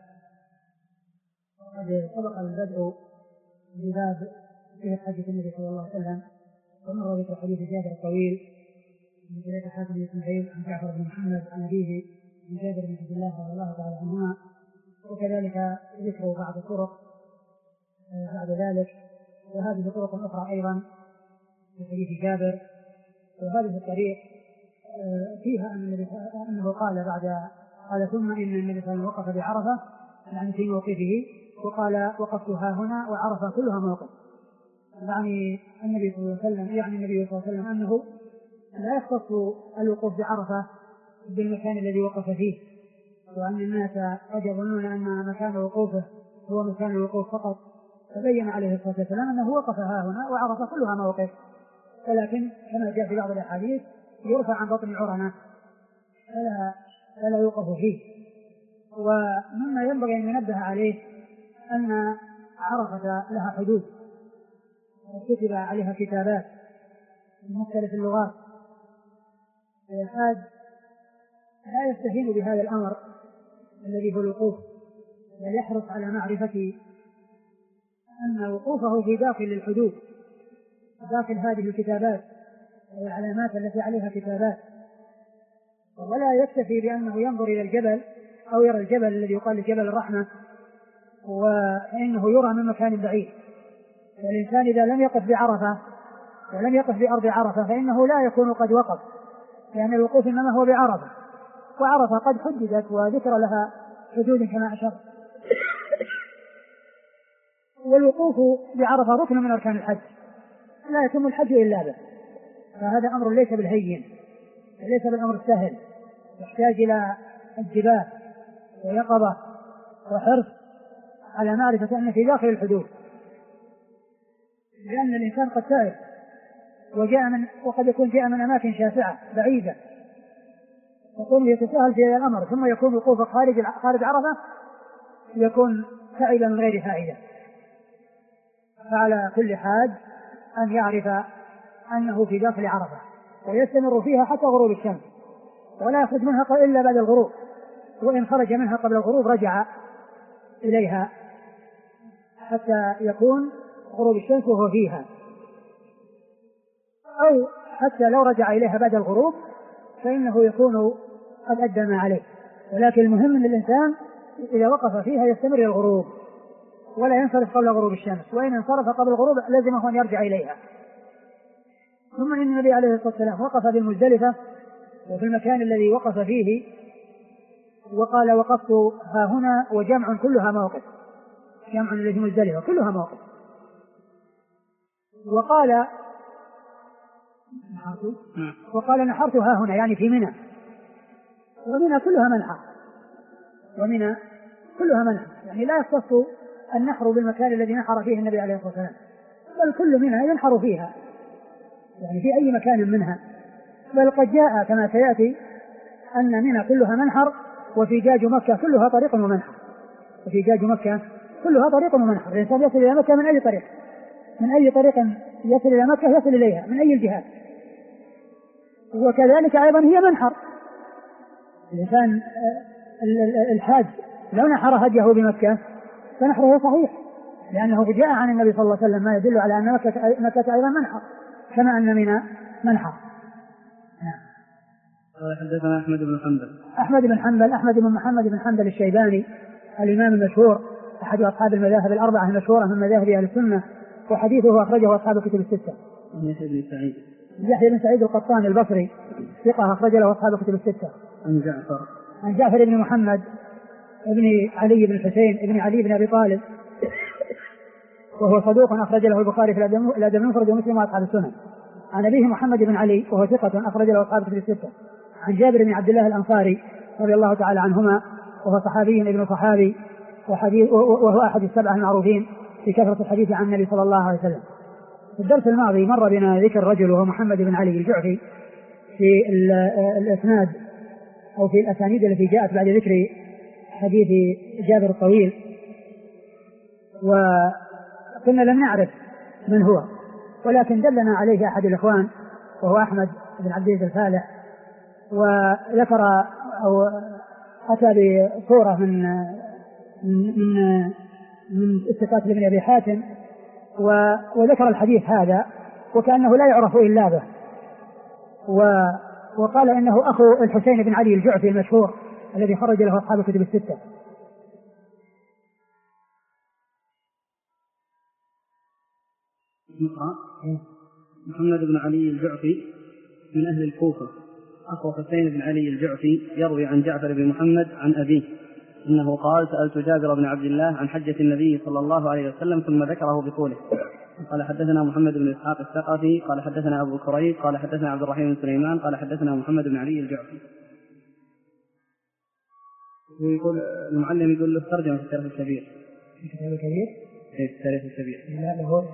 وقد سبق البدء بباب في حديث النبي صلى الله عليه وسلم، ومر بذكر حديث جابر الطويل من طريق حاتم بن إسماعيل عن جعفر بن محمد عن أبيه عن جابر بن عبد الله رضي الله تعالى عنهما، وكذلك ذكر بعض الطرق بعد ذلك، وهذه طرق أخرى أيضا في حديث جابر. وهذه الطريق فيها أنه قال ثم إن النبي صلى الله عليه وسلم وقف بعرفة يعني في موقفه، وقال وقفتها هنا وعرفة كلها موقف، يعني النبي صلى الله عليه وسلم أنه لا يختص الوقوف بعرفة بالمكان الذي وقف فيه، وأن الناس قد يظنون أن مكان وقوفه هو مكان الوقوف فقط، فبين عليه الصلاة والسلام أنه وقفها هنا وعرفة كلها موقف، ولكن كما جاء في بعض الأحاديث يرفع عن بطن عرنة فلا يوقف فيه. ومما ينبغي أن ينبه عليه أن عرفة لها حدود وكتب عليها كتابات من مختلف اللغات، والحاج لا يستهين بهذا الأمر الذي هو الوقوف، بل يحرص على معرفة أن وقوفه في داخل الحدود، داخل هذه الكتابات والعلامات التي عليها كتابات، ولا يكتفي بأنه ينظر إلى الجبل أو يرى الجبل الذي يقال جبل الرحمة وإنه يرى من مكان بعيد. والإنسان إذا لم يقف بعرفة ولم يقف بأرض عرفة فإنه لا يكون قد وقف، لأن الوقوف إنما هو بعرفة، وعرفة قد حددت وذكر لها حدود كما أشرت. والوقوف بعرفة ركن من أركان الحج، لا يتم الحج إلا به، فهذا أمر ليس بالهين وليس بالأمر السهل، يحتاج إلى انتباه ويقظة وحرص على معرفة أن في داخل الحدود، لأن الإنسان قد تعب وقد يكون جاء من أماكن شاسعة بعيدة، يكون يتساهل في هذا الأمر، ثم يكون وقوفه خارج عرفة يكون سعيدا من غير فائدة. فعلى كل حاج أن يعرف أنه في داخل عرفة ويستمر فيها حتى غروب الشمس، ولا يخرج منها إلا بعد الغروب، وإن خرج منها قبل الغروب رجع إليها حتى يكون غروب الشمس وهو فيها، أو حتى لو رجع إليها بعد الغروب فإنه يكون قد أدى ما عليه. ولكن المهم أن الإنسان إذا وقف فيها يستمر الغروب ولا ينصرف قبل غروب الشمس، وإن انصرف قبل الغروب لازمه أن يرجع إليها. ثم إن النبي عليه الصلاة والسلام وقف بالمزدلفة وفي المكان الذي وقف فيه وقال وقفت ها هنا، وجمع كلها موقف، جمع الذي مزدلفة كلها موقف. وقال نحرت ها هنا يعني في منى، ومنى كلها منحر، ومنى كلها منحر، يعني لا يختص النحر بالمكان الذي نحر فيه النبي عليه الصلاة والسلام، بل كل منها ينحر فيها يعني في أي مكان منها. بل قد جاء كما سيأتي أن منى كلها منحر، وفجاج مكة كلها طريق ومنحر، وفجاج مكة كلها طريق ومنحر. الإنسان يصل إلى مكة من أي طريق، من أي طريق يصل إلى مكة يصل إليها من أي الجهات. وكذلك أيضا هي منحر. الإنسان الحاج لو نحر هديه بمكة فنحره صحيح، لأنه جاء عن النبي صلى الله عليه وسلم ما يدل على أن مكة أيضا منحر كما أن منى منحر. حدثنا أحمد بن حنبل. أحمد بن محمد بن حنبل الشيباني الإمام المشهور أحد أصحاب المذاهب الأربعة المشهورة من مذاهب أهل السنة، وحديثه أخرجه أصحاب الكتب الستة. يحيى بن سعيد القطان البصري ثقة أخرج له أصحاب الكتب الستة. عن جعفر بن محمد ابن علي بن الحسين ابن علي بن أبي طالب وهو صدوق أخرج له البخاري في الأدب المفرد ومسلم وأصحاب السنن. عن أبيه محمد بن علي وهو ثقة أخرج له أصحاب الكتب الستة. عن جابر بن عبد الله الأنصاري رضي الله تعالى عنهما وهو صحابي ابن صحابي وهو أحد السبعة المعروفين في كثرة الحديث عن النبي صلى الله عليه وسلم. في الدرس الماضي مر بنا ذكر رجل وهو محمد بن علي الجعفي في الإسناد أو في الأسانيد التي جاءت بعد ذكر حديث جابر الطويل، وكنا لم نعرف من هو، ولكن دلنا عليه أحد الإخوان وهو أحمد بن عبد العزيز الفالح، وذكر أو أتى بصورة من الثقات لابن أبي حاتم وذكر الحديث هذا وكأنه لا يعرف إلا به، وقال إنه أخو الحسين بن علي الجعفي المشهور الذي خرج له أصحاب الكتب الستة. محمد بن علي الجعفي من أهل الكوفة أخو حسين بن علي الجعفي يروي عن جعفر بن محمد عن أبيه أنه قال سألت جابر بن عبد الله عن حجة النبي صلى الله عليه وسلم ثم ذكره بطوله. قال حدثنا محمد بن إسحاق الثقفي قال حدثنا أبو كريب قال حدثنا عبد الرحيم بن سليمان قال حدثنا محمد بن علي الجعفي. ويقول المعلم يقول له ترجمة في التاريخ الكبير. الكتاب الكبير؟ في التاريخ الكبير. لا هو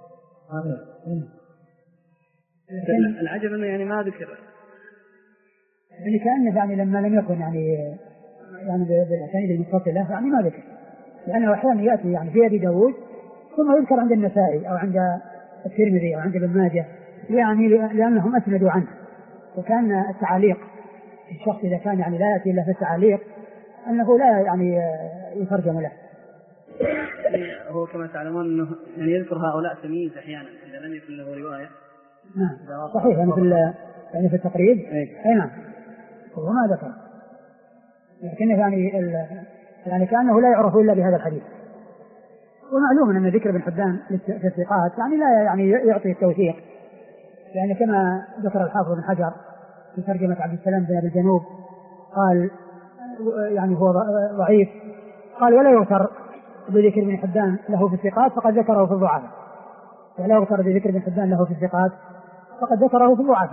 العجب انه يعني ما ذكر، يعني كأنه يعني لما لم يكن يعني بالأسانيد المتصلة يعني ما ذكر، لأنه أحيانا يأتي يعني في أبي داود ثم يذكر عند النسائي أو عند الترمذي أو عند ابن ماجه، يعني لأنهم أسندوا عنه. وكان التعاليق الشخص إذا كان يعني لا يأتي إلا في التعاليق أنه لا يعني يترجم له. هو كما تعلمون أنه يعني يذكر هؤلاء تمييز أحيانا إذا لم يكن له رواية. صحيح يعني في التقريب أي نعم هو ما ذكر، لكن يعني كأنه لا يعرف إلا بهذا الحديث. ومعلوم أن ذكر ابن حبان في الثقات يعني لا يعني يعطي التوثيق، يعني كما ذكر الحافظ بن حجر في ترجمة عبد السلام بن أبي الجنوب قال يعني هو ضعيف، قال ولا يغتر بذكر ابن حبان له في الثقات فقد ذكره في الضعفاء، ولا يغتر بذكر ابن حبان له في الثقات فقد ذكره في الضعفاء.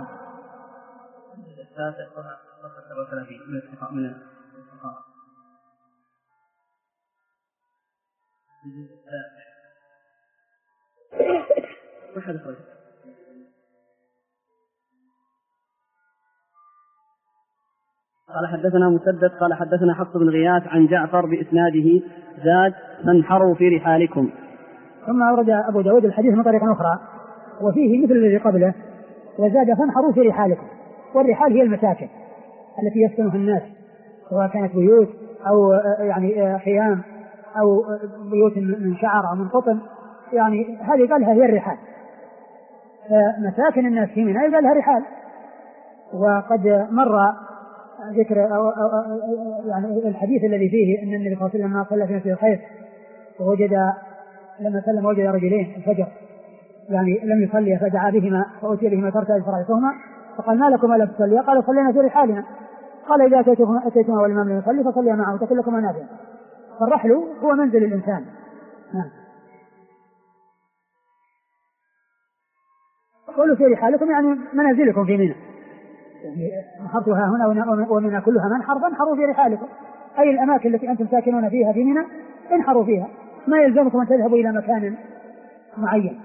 قال حدثنا مسدد قال حدثنا حفص بن غياث عن جعفر بإسناده زاد فانحروا في رحالكم. ثم أورد أبو داود الحديث من طريق أخرى وفيه مثل الذي قبله وزاد فانحروا في رحالكم. والرحال هي المساكن التي يسكنها الناس سواء كانت بيوت أو يعني خيام أو بيوت من شعر أو من قطن، يعني هذه قالها هي الرحال. مساكن الناس في منى قالها رحال. وقد مر ذكر يعني الحديث الذي فيه أن النبي صلى الله عليه وسلم صلى في نفسه الخير ووجد لما سلم وجد رجلين الفجر يعني لم يصلي فدعا بهما فأتي بهما تركا فرعتهما فقال ما لكم ألا تصليا؟ قالوا صلينا في رحالنا. قال إذا أتيتما والإمام لم يصلي فصليا معه تكن لكما نافعا. فالرحل هو منزل الإنسان. قولوا في رحالكم يعني منازلكم في منى، يعني انحرتها هنا ومنى كلها منحر فانحروا في رحالكم، أي الأماكن التي أنتم ساكنون فيها في منى انحروا فيها، ما يلزمكم أن تذهبوا إلى مكان معين.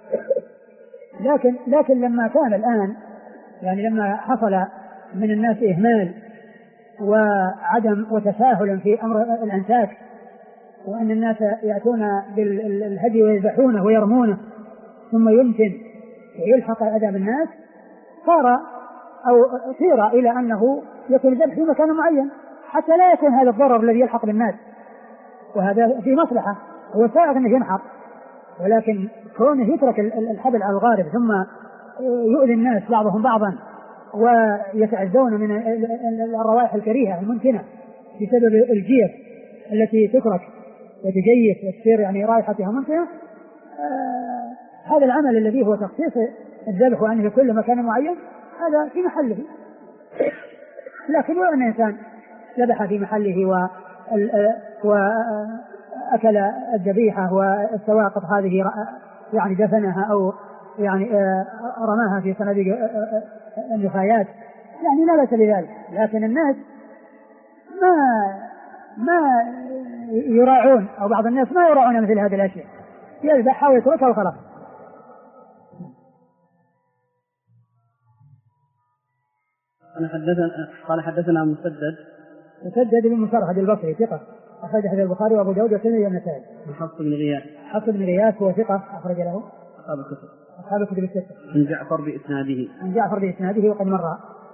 لكن لما كان الآن يعني لما حصل من الناس إهمال وعدم وتساهل في أمر الأنساك وأن الناس يأتون بالهدي ويذبحونه ويرمونه ثم يمكن يلحق أذى بالناس صير إلى أنه يكون الذبح في مكان معين حتى لا يكون هذا الضرر الذي يلحق بالناس، وهذا في مصلحة. هو سائغ أنه ينحر ولكن كونه يترك الحبل على الغارب ثم يؤذي الناس بعضهم بعضا ويتعزون من الروائح الكريهة الممكنة بسبب الجيف التي تترك وتجيف وتصير يعني رائحتها ممكنة، هذا العمل الذي هو تخصيص الذبح وأنه في كل مكان معين هذا في محله. لكن لو أن الإنسان ذبح في محله وأكل الذبيحة والسواقط هذه يعني دفنها أو يعني رماها في صناديق النفايات يعني لا بأس بذلك، لكن الناس ما يراعون أو بعض الناس ما يراعون مثل هذه الأشياء، يذبحها ويتركها وخلاص. قال حدثنا مسدد بن مسرهد البصري ثقة أخرج حديث البخاري وأبو داود والترمذي والنسائي. حفص بن غياث هو ثقة أخرج له أصحاب الكتب الستة. عن جعفر بإسناده وقد مر.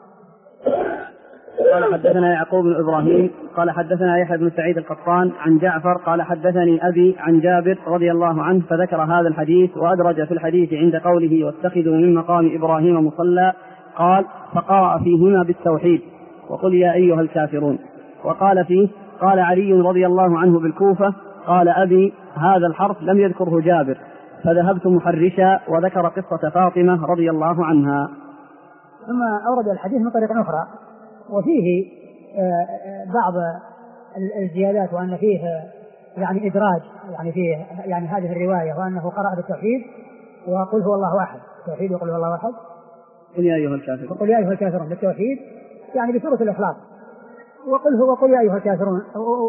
قال حدثنا يعقوب بن إبراهيم قال حدثنا يحيى بن سعيد القطان عن جعفر قال حدثني أبي عن جابر رضي الله عنه فذكر هذا الحديث وأدرج في الحديث عند قوله واتخذوا من مقام إبراهيم مصلى قال فقرأ فيهما بالتوحيد وقل يا أيها الكافرون. وقال فيه قال علي رضي الله عنه بالكوفة قال أبي هذا الحرف لم يذكره جابر فذهبت محرشا وذكر قصة فاطمة رضي الله عنها. ثم أورد الحديث من طريق أخرى وفيه بعض الزيادات وأن فيه يعني إدراج يعني فيه يعني هذه الرواية وأنه قرأ بالتوحيد وقل هو الله أحد التوحيد وقل هو الله أحد قل يا أيها الكافرون بالتوحيد يعني بسورة الإخلاص وقل يا أيها الكافرون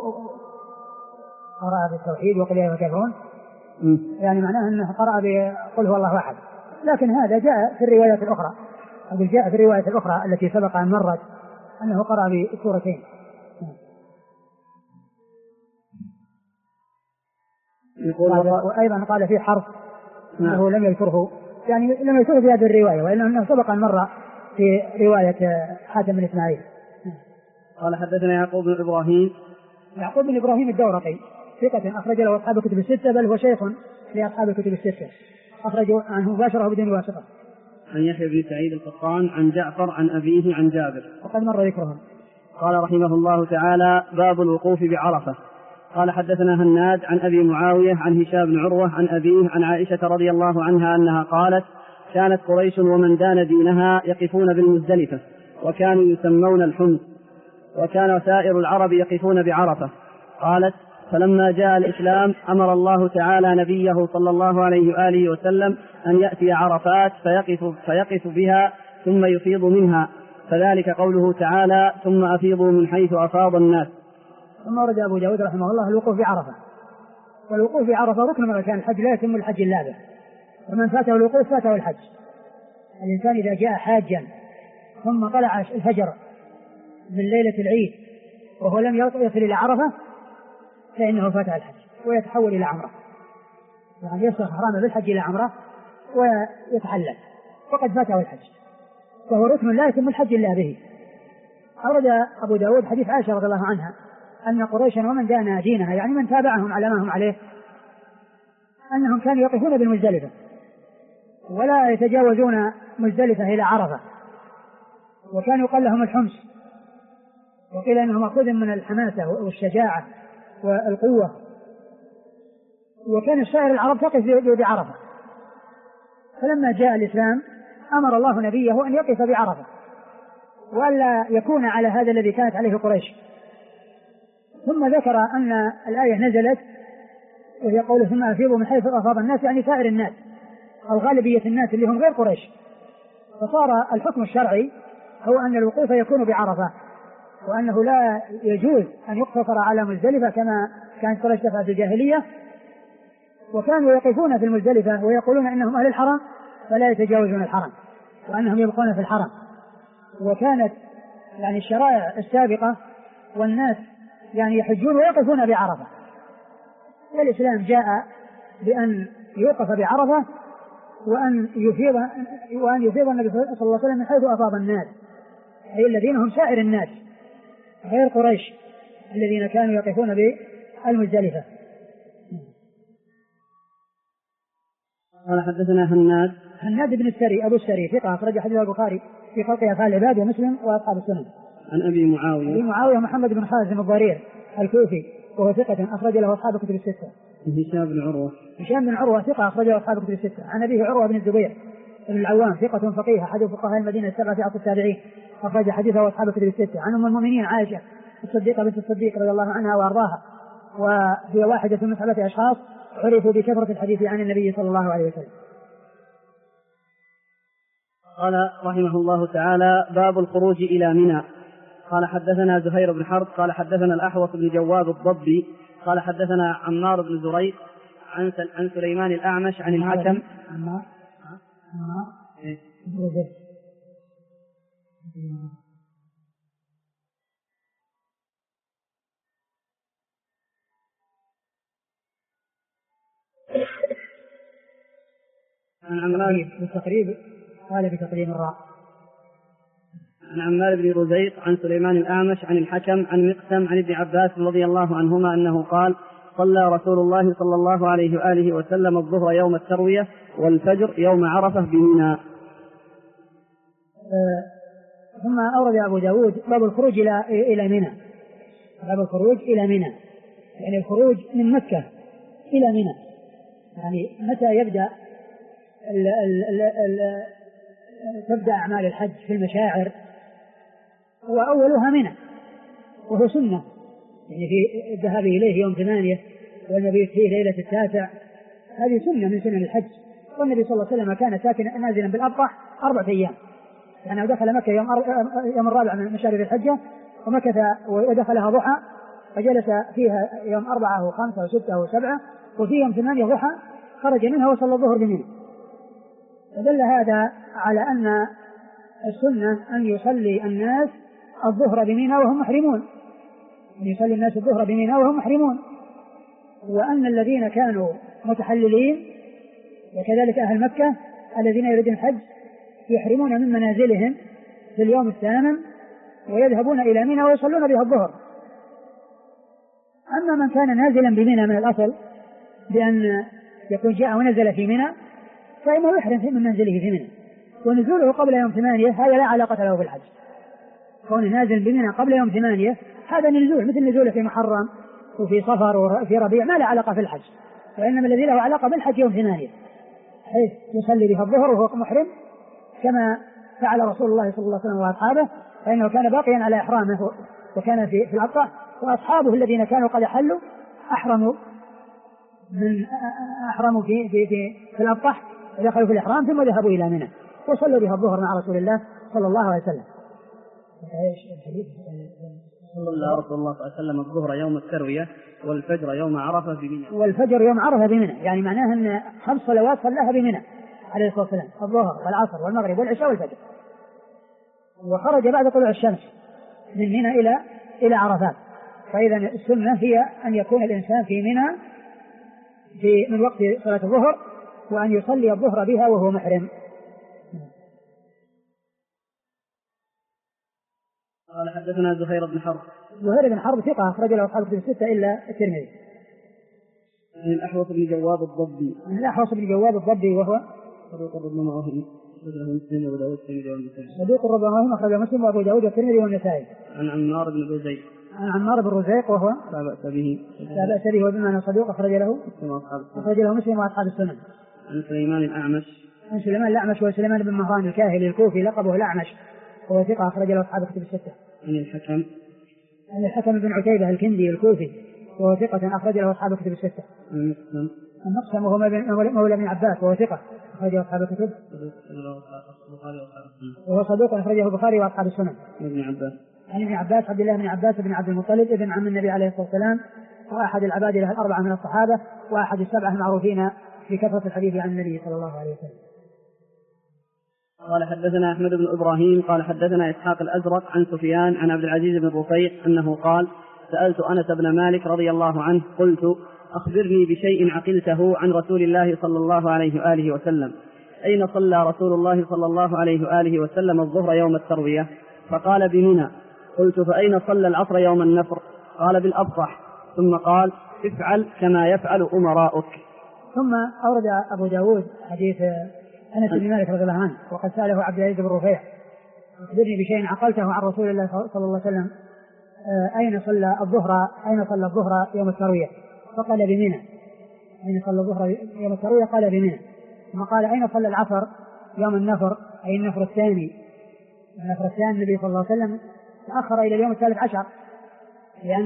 قرأ بالتوحيد وقل يا أيها الكافرون يعني معناه أنه قرأ بقل هو الله أحد، لكن هذا جاء في الروايات الأخرى جاء في الرواية الأخرى التي سبق أن مرت أنه قرأ بسورتين. وأيضا قال في حرف أنه لم يذكره يعني لم يذكره في هذه الرواية وإلا أنه سبق أن مر في رواية حاتم بن إسماعيل. قال حدثنا يعقوب بن إبراهيم الدورقي ثقة أخرج له أصحاب الكتب الستة بل هو شيخ لأصحاب الكتب الستة أخرجوا عنه مباشرة بدون واسطة. عن يحيى بن سعيد القطان عن جعفر عن أبيه عن جابر وقد مر ذكرهم. قال رحمه الله تعالى باب الوقوف بعرفة. قال حدثنا هناد عن أبي معاوية عن هشام بن عروة عن أبيه عن عائشة رضي الله عنها أنها قالت كانت قريش ومن دان دينها يقفون بالمزدلفة وكانوا يسمون الحمص وكان سائر العرب يقفون بعرفة. قالت فلما جاء الإسلام أمر الله تعالى نبيه صلى الله عليه وآله وسلم أن يأتي عرفات فيقف بها ثم يفيض منها فذلك قوله تعالى ثم أفيضوا من حيث أفاض الناس. ثم ورد أبو داود رحمه الله الوقوف بعرفة، والوقوف بعرفة ركن من أركان الحج لا يتم الحج إلا به، ومن فاته الوقوف فاته الحج. الإنسان إذا جاء حاجا ثم طلع الفجر من ليلة العيد وهو لم يصل إلى عرفة فإنه فاتح الحج ويتحول إلى عمرة، يعني يصل حرامه بالحج إلى عمرة ويتحلل وقد فاته الحج، فهو ركن لا يتم الحج إلا به. أورد أبو داود حديث عائشة رضي الله عنها أن قريشا ومن دانا دينها يعني من تابعهم على ما هم عليه أنهم كانوا يقفون بالمزدلفة ولا يتجاوزون مزدلفة إلى عرفة، وكانوا يقال لهم الحمص، وقيل أنه مأخوذ من الحماسة والشجاعة والقوة، وكان السائر العرب تقف بعرفة. فلما جاء الإسلام أمر الله نبيه أن يقف بعرفة وألا يكون على هذا الذي كانت عليه قريش. ثم ذكر أن الآية نزلت وهي قوله ثم أفيضوا من حيث أفاض الناس، يعني سائر الناس أو غالبية الناس اللي هم غير قريش. فصار الحكم الشرعي هو أن الوقوف يكون بعرفة، وأنه لا يجوز أن يقتصر على مزدلفة كما كانت قريش تفعل في الجاهلية، وكانوا يقفون في المزدلفة ويقولون إنهم أهل الحرم فلا يتجاوزون الحرم وأنهم يبقون في الحرم. وكانت يعني الشرائع السابقة والناس يعني يحجون ويقفون بعرفة، والإسلام جاء بأن يوقف بعرفة وأن يفيض النبي صلى الله عليه وسلم من حيث أفاض الناس، أي الذين هم سائر الناس غير قريش الذين كانوا يقفون بالمزدلفة. قال حدثنا هناد بن السري أبو السري ثقة أخرج حديث البخاري في خلق أفعال العباد ومسلم وأصحاب السنن. عن أبي معاوية محمد بن خازم الضرير الكوفي وهو ثقة أخرج له أصحاب الكتب الستة. هشام بن عروة ثقة أخرج له أصحاب الكتب الستة. عن أبيه عروة بن الزبير بن العوام ثقة فقيه أحد فقهاء المدينة السبعة في عصر التابعين أخرج حديثه أصحاب الكتب الستة. عن أم المؤمنين عائشة الصديقة بنت الصديق رضي الله عنها وأرضاها، وهي واحدة من 7 أشخاص عرفوا بكثرة الحديث عن النبي صلى الله عليه وسلم. قال رحمه الله تعالى: باب الخروج إلى منى. قال حدثنا زهير بن حرب قال حدثنا الأحوص بن جواب الضبي قال حدثنا عمار بن زريق عن سليمان الأعمش عن الحكم عن عمار بالتقريب قال بتقريب الراء عن عمار بن رزيق عن سليمان الأعمش عن الحكم عن مقسم عن ابن عباس رضي الله عنهما أنه قال: صلى رسول الله صلى الله عليه وآله وسلم الظهر يوم التروية والفجر يوم عرفة بمنى. ثم أورد أبو داود باب الخروج إلى منى. باب الخروج إلى منى يعني الخروج من مكة إلى منى، يعني متى يبدأ تبدأ أعمال الحج في المشاعر، وأولها منى وهو سنة يعني في الذهاب إليه يوم 8 والمبيت فيه ليلة 9، هذه سنة من سنن الحج. والنبي صلى الله عليه وسلم كان ساكنا نازلا بالأبطح 4 أيام، يعني دخل مكة يوم الرابع من مشارف الحجة ومكث ودخلها ضحى فجلس فيها يوم 4 و5 و6 و7، وفي يوم 8 ضحى خرج منها وصلى الظهر بمنى. فدل هذا على أن السنة أن يصلي الناس الظهر بمنى وهم محرمون، أن يصلي الناس الظهر بمنى وهم محرمون، وأن الذين كانوا متحللين وكذلك أهل مكة الذين يريدون الحج يحرمون من منازلهم في اليوم 8 ويذهبون إلى منى ويصلون بها الظهر. أما من كان نازلا بمنى من الأصل بأن يكون جاء ونزل في منى فإنه يحرم من منزله في منى، ونزوله قبل يوم 8 هذا لا علاقة له بالحج. كونه نازل بمنى قبل يوم 8 هذا نزول مثل نزوله في محرم وفي صفر وفي ربيع، ما له علاقة في الحج، وإنما الذي له علاقة بالحج يوم 8 حيث يصلي بها الظهر وهو محرم كما فعل رسول الله صلى الله عليه وسلم وأصحابه، فإنه كان باقيا على إحرامه وكان في الأبطح، وأصحابه الذين كانوا قد أحلوا أحرموا في الأبطح ودخلوا في الإحرام ثم ذهبوا إلى منى وصلوا بها الظهر مع رسول الله صلى الله عليه وسلم. صلى رسول الله صلى الله عليه وسلم الظهر يوم التروية والفجر يوم عرفة بمنى. والفجر يوم عرفة بمنى يعني معناه أن 5 صلوات صلاها بمنى عليه الصلاة والسلام، الظهر والعصر والمغرب والعشاء والفجر. وخرج بعد طلوع الشمس من منى إلى عرفات. فإذا السنة هي أن يكون الإنسان في منى من وقت صلاة الظهر، وأن يصلي الظهر بها وهو محرم. قال حدثنا زهير بن حرب. زهير بن حرب ثقة أخرج له أصحاب الكتب الستة إلا الترمذي. عن الأحوص بن جواب الضبي. عن الأحوص بن جواب الضبي وهو صدوق ربما وهم مسلم وأبو داود والترمذي والنسائي. صدوق ربما وهم أخرج مسلم وأبو داود والترمذي والنسائي. عن عمار بن رزيق. عن عمار بن رزيق وهو لا بأس به. لا بأس به وبمعنى صدوق أخرج له مسلم وأصحاب السنن. عن سليمان الأعمش. عن سليمان الأعمش وسليمان بن مهران الكاهلي الكوفي لقبه الأعمش وهو ثقة أخرج له أصحاب الكتب الستة. عن الحكم. عن الحكم بن عتيبة الكندي الكوفي وهو ثقة أخرج له أصحاب الكتب الستة. عن المقسم وهو مولى بن عباس وهو ثقة أخرج له أصحاب الكتب وهو صدوق أخرجه البخاري وأصحاب السنن. عن ابن عباس عبد الله بن عباس بن عبد المطلب ابن عم النبي عليه الصلاة والسلام، وأحد العباد له الأربعة من الصحابة، وأحد السبعة المعروفين بكثرة الحديث عن النبي صلى الله عليه وسلم. قال حدثنا أحمد بن إبراهيم قال حدثنا إسحاق الأزرق عن سفيان عن عبد العزيز بن رفيق أنه قال: سألت أنس بن مالك رضي الله عنه قلت: أخبرني بشيء عقلته عن رسول الله صلى الله عليه وآله وسلم، أين صلى رسول الله صلى الله عليه وآله وسلم الظهر يوم التروية؟ فقال: بمنى. قلت: فأين صلى العصر يوم النفر؟ قال: بالأبطح. ثم قال: افعل كما يفعل أمراؤك. ثم أورد أبو داود حديث أنس بن مالك رضي الله عنه وقد سأله عبد العزيز بن رفيع: أخبرني بشيء عقلته عن رسول الله صلى الله عليه وسلم، أين صلى الظهر يوم التروية؟ فقال: بمنى. أين صلى الظهر يوم التروية؟ قال: بمنى. ثم قال: أين صلى العصر يوم النفر؟ أي النفر الثاني. النبي صلى الله عليه وسلم تأخر إلى اليوم 13، لأن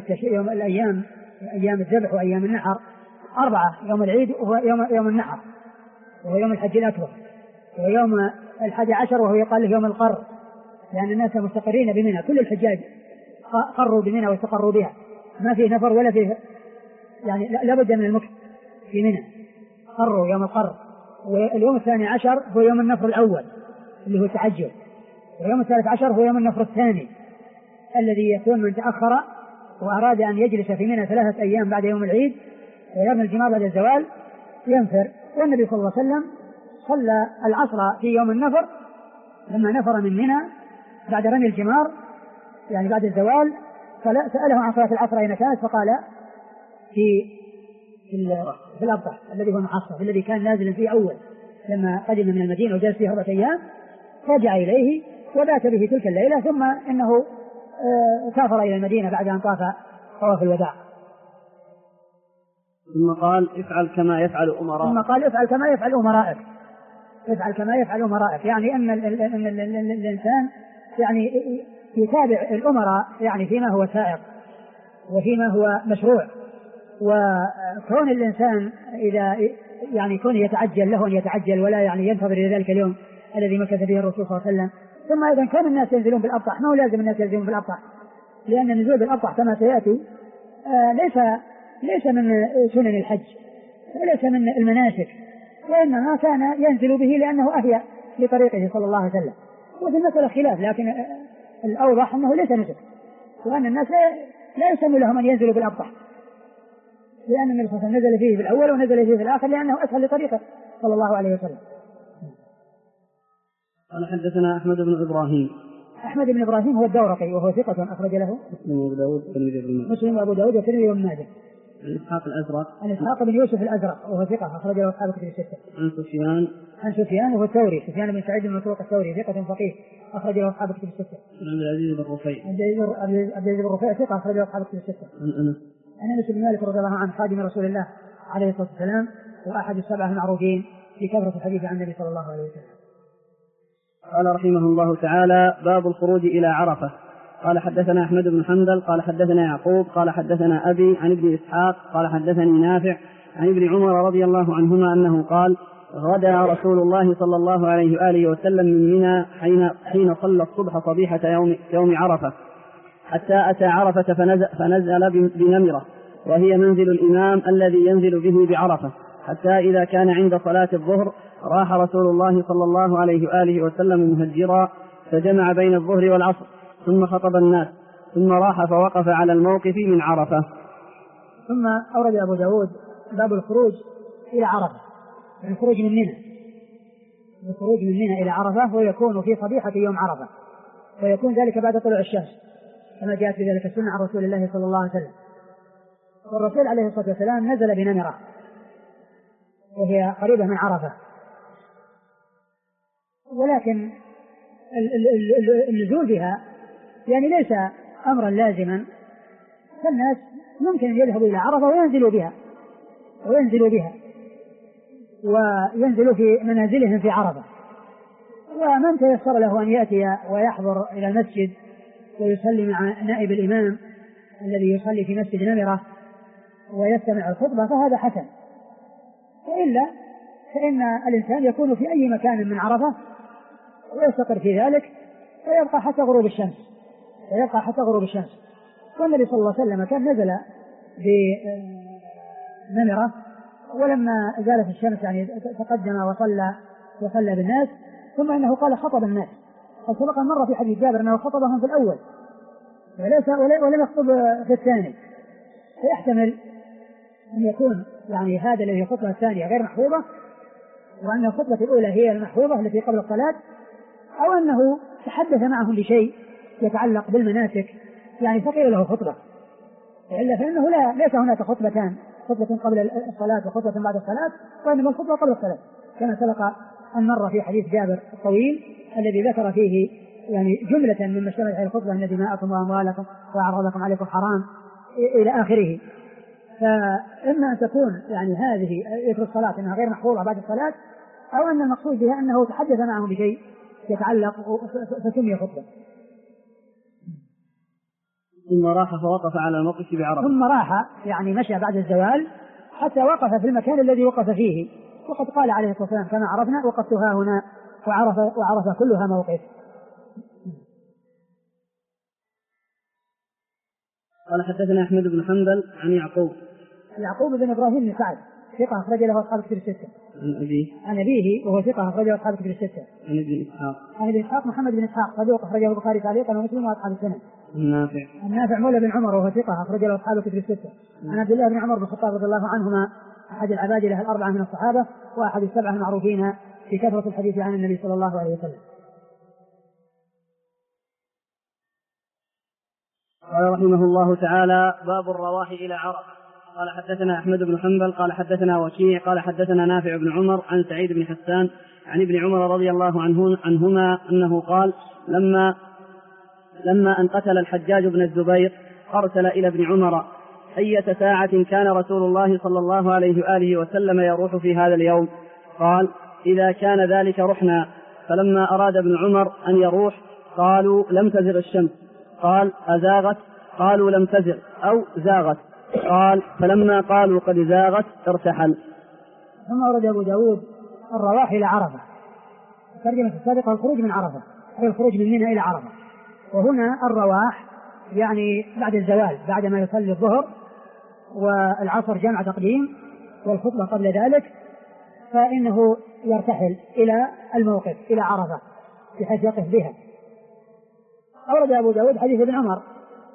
أيام الذبح وأيام النحر 4: يوم العيد وهو يوم النحر وهو يوم الحج الأكبر، ويوم 11 وهو يقال له يوم القر، لأن الناس مستقرين بمنى، كل الحجاج قروا بمنى واستقروا بها، ما فيه نفر ولا فيه يعني لا بد من المكث في منى، قروا يوم القر. واليوم 12 هو يوم النفر الأول اللي هو التعجل، ويوم 13 هو يوم النفر الثاني الذي يكون من تأخر وأراد أن يجلس في منى 3 أيام بعد يوم العيد ويرمي الجمار بعد الزوال ينفر. والنبي صلى الله عليه وسلم صلى العصر في يوم النفر لما نفر من منى بعد رمي الجمار يعني بعد الزوال، سأله عن صلاة العصر أين كانت؟ فقال: في الأبطح الذي هو المحصر الذي كان نازلا فيه أول لما قدم من المدينة وجلس فيه 4 أيام، رجع إليه وبات به تلك الليلة، ثم إنه سافر إلى المدينة بعد أن طاف طواف الوداع. ثم قال: افعل كما يفعل أمراءك. يعني أن الإنسان يعني يتابع الأمراء يعني فيما هو سائق وفيما هو مشروع، وكون الإنسان إذا يعني كون يتعجل له أن يتعجل ولا يعني ينتظر إلى ذلك اليوم الذي مكث به الرسول صلى الله عليه وسلم. ثم أيضا كان الناس ينزلون بالأبطح، ما هو لازم الناس ينزلون بالأبطح، لأن النزول بالأبطح كما سيأتي ليس من سنن الحج وليس من المناسك، وإنما كان ينزل به لأنه أهيأ لطريقه صلى الله عليه وسلم. وفي المسألة خلاف، لكن الأوضح أنه ليس نسك، وأن الناس لا يسمى لهم أن ينزلوا بالأبطح، لأن النبي صلى الله عليه وسلم نزل فيه في الأول ونزل فيه في الآخر لأنه أسهل لطريقه صلى الله عليه وسلم. قال حدثنا أحمد بن إبراهيم هو الدورقي وهو ثقة أخرج له مسلم وأبو داود والترمذي وابن ماجه. عن إسحاق بن يوسف الأزرق وهو ثقة أخرج له أصحاب الكتب الستة. عن سفيان وهو الثوري، سفيان بن سعيد بن مسروق الثوري ثقة فقيه أخرج له أصحاب الكتب الستة. عن عبد العزيز بن رفيع ثقة أخرج له أصحاب الكتب الستة. عن أنس بن مالك رضي الله عنه خادم رسول الله عليه الصلاة والسلام وأحد السبعة المعروفين في كثرة الحديث عن النبي صلى الله عليه وسلم. قال رحمه الله تعالى: باب الخروج إلى عرفة. قال حدثنا أحمد بن حنبل قال حدثنا يعقوب قال حدثنا أبي عن ابن إسحاق قال حدثني نافع عن ابن عمر رضي الله عنهما أنه قال: غدا رسول الله صلى الله عليه وآله وسلم من منى حين صلى الصبح صبيحة يوم عرفة، حتى أتى عرفة فنزل بنمرة، وهي منزل الإمام الذي ينزل به بعرفة، حتى إذا كان عند صلاة الظهر راح رسول الله صلى الله عليه وآله وسلم مهجرا، فجمع بين الظهر والعصر، ثم خطب الناس ثم راح فوقف على الموقف من عرفة. ثم أورد أبو داود باب الخروج إلى عرفة، الخروج من منى، الخروج من منى إلى عرفة، ويكون في صبيحة يوم عرفة، ويكون ذلك بعد طلوع الشمس كما جاءت في ذلك السنة عن رسول الله صلى الله عليه وسلم. والرسول عليه الصلاة والسلام نزل بنمرة وهي قريبة من عرفة، ولكن النزول بها يعني ليس أمرا لازما، فالناس ممكن أن يذهبوا إلى عرفة وينزلوا بها وينزلوا في منازلهم في عرفة. ومن تيسر له أن يأتي ويحضر إلى المسجد ويصلي مع نائب الإمام الذي يصلي في مسجد نمرة ويستمع الخطبة فهذا حسن، وإلا فإن الإنسان يكون في أي مكان من عرفة ويستقر في ذلك ويبقى حتى غروب الشمس. والنبي صلى الله عليه وسلم كان نزل بنمرة، ولما زالت الشمس يعني تقدم وصلى بالناس، ثم انه قال خطب الناس. قد سبق مرة في حديث جابر انه خطبهم في الاول ولم يخطب في الثاني، فيحتمل ان يكون يعني هذا الذي الخطبة الثانية غير محفوظة، وان الخطبة الاولى هي المحفوظة التي قبل الصلاة، او انه تحدث معهم بشيء يتعلق بالمناسك يعني فقيل له خطبة، إلا فإنه ليس هناك خطبتان، خطبة قبل الصلاة وخطبة بعد الصلاة، وإنما الخطبة قبل الصلاة كما سبق أن مر في حديث جابر الطويل الذي ذكر فيه يعني جملة من مشتمل على الخطبة أن دماءكم وأموالكم وأعراضكم عليكم حرام إلى آخره. فإما أن تكون يعني هذه إثر الصلاة أنها غير محفوظة بعد الصلاة، أو أن المقصود بها أنه تحدث معهم بشيء يتعلق فسمي خطبة. ثم راح فوقف على الموقف بعرفة. ثم راح يعني مشى بعد الزوال حتى وقف في المكان الذي وقف فيه، وقد قال عليه الصلاة والسلام كما عرفنا وقفتها هنا وعرف كلها موقف. قال حدثنا أحمد بن حنبل عن يعقوب بن إبراهيم بن سعد ثقة أخرج له أصحاب الكتب الستة. عن أبيه وهو ثقة أخرج له أصحاب الكتب الستة. عن ابن إسحاق محمد بن إسحاق صدوق أخرجه البخاري تعليقا ومسلم وأصحاب السنن. النافع مولى بن عمر وهو ثقة أخرج له أصحاب الكتب الستة. عن عبد الله بن عمر بن الخطاب رضي الله عنهما أحد العبادلة الأربعة من الصحابة وأحد السبعة المعروفين في كثرة الحديث عن النبي صلى الله عليه وسلم. قال رحمه الله تعالى: باب الرواح إلى عرفة. قال حدثنا أحمد بن حنبل قال حدثنا وكيع قال حدثنا نافع بن عمر عن سعيد بن حسان عن ابن عمر رضي الله عنهما أنه قال: لما أن قتل الحجاج بن الزبير أرسل إلى ابن عمر: أية ساعة كان رسول الله صلى الله عليه وآله وسلم يروح في هذا اليوم؟ قال: إذا كان ذلك رحنا. فلما أراد ابن عمر أن يروح قالوا: لم تزغ الشمس. قال: أزاغت؟ قالوا: لم تزغ أو زاغت. قال: فلما قالوا قد زاغت ارتحل. ثم أورد أبو داود الرواح إلى عرفة. ترجمة السابقة الخروج من عرفة، أي الخروج من منى إلى عرفة. وهنا الرواح يعني بعد الزوال، بعد ما يصلي الظهر والعصر جمع تقديم والخطبة قبل ذلك، فإنه يرتحل إلى الموقف إلى عرفة بحيث يقف بها. أورد أبو داود حديث ابن عمر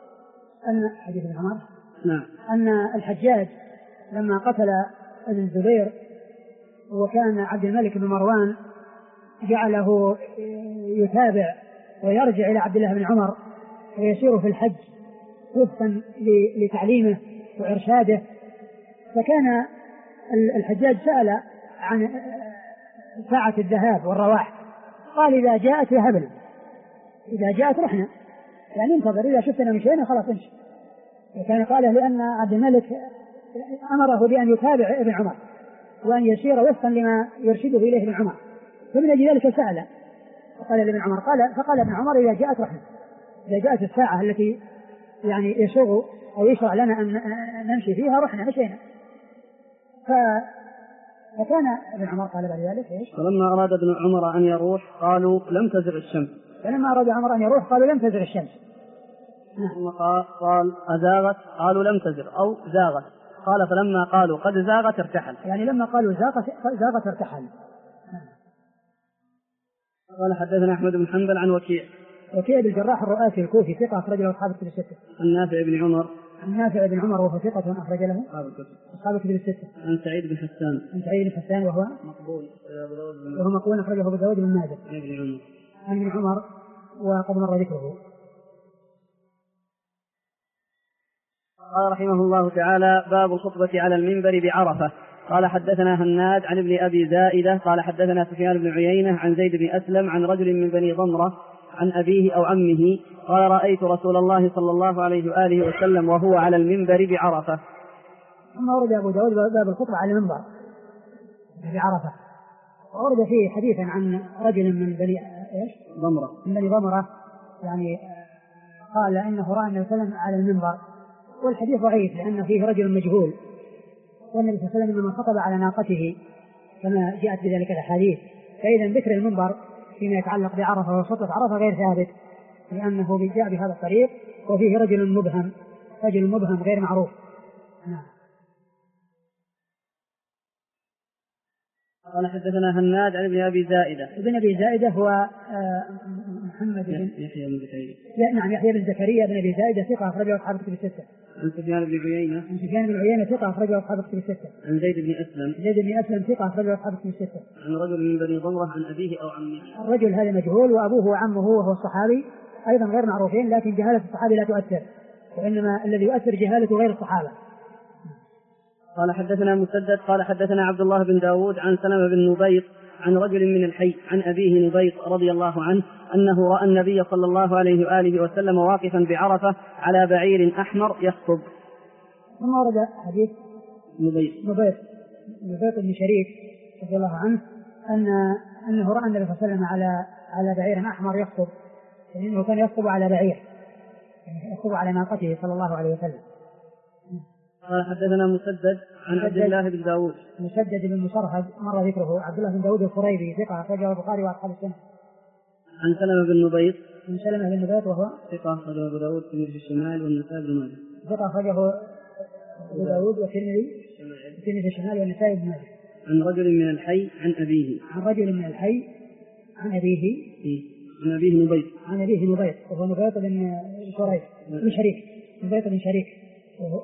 أن الحجاج لما قتل ابن الزبير وكان عبد الملك بن مروان جعله يتابع ويرجع إلى عبد الله بن عمر ويسير في الحج وفقا لتعليمه وإرشاده. فكان الحجاج سأل عن ساعة الذهاب والرواح، قال: إذا جاءت ذهبنا، إذا جاءت رحنا، يعني انتظر، إذا شفتنا مشينا خلاص امشي. وكان قاله لأن عبد الملك أمره بأن يتابع ابن عمر وأن يسير وفقا لما يرشده إليه ابن عمر، فمن أجل ذلك سأل فقال لابن عمر فقال ابن عمر: إذا جاءت رحنا، إذا جاءت الساعة التي يعني يسوغ أو يشرع لنا أن نمشي فيها رحنا مشينا. فكان ابن عمر قال بعد ذلك: فلما أراد ابن عمر أن يروح قالوا: لم تزغ الشمس. فلما أراد عمر أن يروح قالوا: لم تزغ الشمس. ثم قال: أزاغت؟ قالوا: لم تزغ أو زاغت. قال: فلما قالوا قد زاغت ارتحل. يعني لما قالوا زاغت ارتحل. قال حدثنا أحمد بن حنبل عن وكيع وكيع بن الجراح الرؤاسي الكوفي ثقة أخرج له أصحاب الكتب الستة. عن نافع بن عمر. عن نافع بن عمر وهو ثقة أخرج له أصحاب الكتب الستة. عن سعيد بن حسان. عن سعيد بن حسان وهو مقبول أخرجه أبو داود بن ماجه. عن ابن عمر وقد مر ذكره. قال رحمه الله تعالى: باب الخطبة على المنبر بعرفة. قال حدثنا هناد عن ابن أبي زائدة قال حدثنا سفيان بن عيينة عن زيد بن أسلم عن رجل من بني ضمرة عن أبيه أو عمه قال: رأيت رسول الله صلى الله عليه وآله وسلم وهو على المنبر بعرفة. ثم ورد أبو داود باب الخطبة على المنبر بعرفة، ورد فيه حديثا عن رجل من بني ضمرة من بني ضمرة يعني قال إنه رأى النبي صلى الله عليه وسلم على المنبر، والحديث ضعيف لأن فيه رجل مجهول، والنبي صلى الله عليه وسلم لما خطب على ناقته كما جاءت بذلك الأحاديث. فإذا ذكر المنبر فيما يتعلق بعرفة وخطبة عرفة غير ثابت، لأنه جاء بهذا الطريق وفيه رجل مبهم غير معروف. قال حدثنا هناد عن ابن أبي زائدة. ابن أبي زائدة هو محمد بن يحيى بن زكريا. نعم يحيى بن زكريا بن أبي زائدة ثقة أخرجه أصحاب الكتب الستة. عن سفيان بن عيينة ثقة أخرجه أصحاب الكتب الستة. عن زيد بن أسلم ثقة أخرجه أصحاب الكتب الستة. عن رجل من بني ضمرة عن أبيه أو عمه. الرجل هذا مجهول وأبوه وعمه وهو الصحابي أيضا غير معروفين، لكن جهالة الصحابي لا تؤثر، وإنما الذي يؤثر جهالة غير الصحابة. قال حدثنا مسدد قال حدثنا عبد الله بن داود عن سلمة بن نبيط عن رجل من الحي عن أبيه نبيط رضي الله عنه أنه رأى النبي صلى الله عليه وآله وسلم واقفا بعرفة على بعير أحمر يخطب. ثم ورد حديث نبيط بن شريك رضي الله عنه أنه رأى النبي صلى الله عليه وسلم على بعير أحمر يخطب، لأنه كان يخطب على بعير، يخطب على ناقته صلى الله عليه وسلم. قال حدثنا مسدد عن عبد الله بن داود. مسدد بن مصرهد مر ذكره. عبد الله بن داود الفريبي ثقة أخرجه البخاري وأصحاب السنة. عن سلمة بن نبيط وهو ثقة أخرجه أبو داود في الشمال والنسائي بن ماجه. ثقة أخرجه أبو داود والترمذي في الشمال والنسائي بن ماجه. عن رجل من الحي عن أبيه. عن أبيه نبيط وهو نبيط بن شريك وهو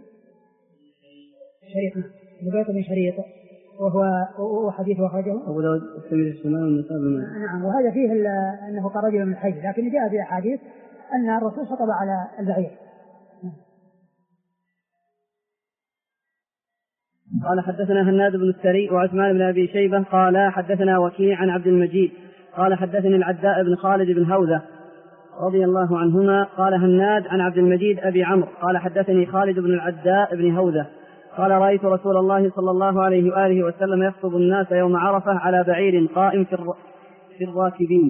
نبيط بن شريط وهو حديث أخرجه أبو داود في الشمال والنسائي بن ماجه. نعم. وهذا فيه أنه قال رجل من الحي، لكن جاء في أحاديث أن الرسول خطب على البعير. قال حدثنا هناد بن السري وعثمان بن أبي شيبة قال حدثنا وكيع عن عبد المجيد قال حدثني العداء بن خالد بن هوذة رضي الله عنهما قال هناد عن عبد المجيد أبي عمرو قال حدثني خالد بن العداء بن هوذة قال: رأيت رسول الله صلى الله عليه وآله وسلم يخطب الناس يوم عرفة على بعير قائم في الركابين.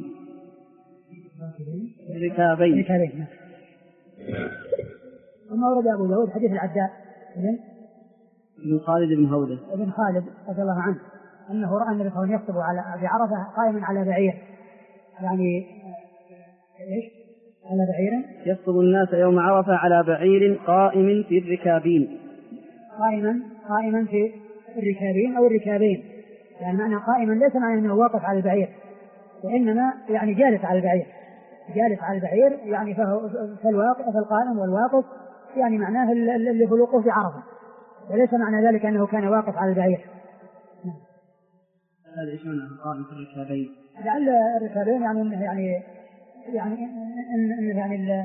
ثم ورد أبو داود حديث العداء بن خالد بن هوذة ابن خالد رضي الله عنه أنه رأى النبي صلى الله عليه وسلم يخطب بعرفة قائما على بعير، يعني إيش؟ على بعير يخطب الناس يوم عرفة على بعير قائم في الركابين. قائما في الركابين أو الركابين، يعني معنى قائما ليس معنى أنه واقف على البعير، وإنما يعني جالس على البعير يعني فالقائم والواقف يعني معناه اللي هو الوقوف في عرفة، وليس معنى ذلك أنه كان واقف على البعير. هذا إيش معنى قائم في الركابين؟ لعل الركابين يعني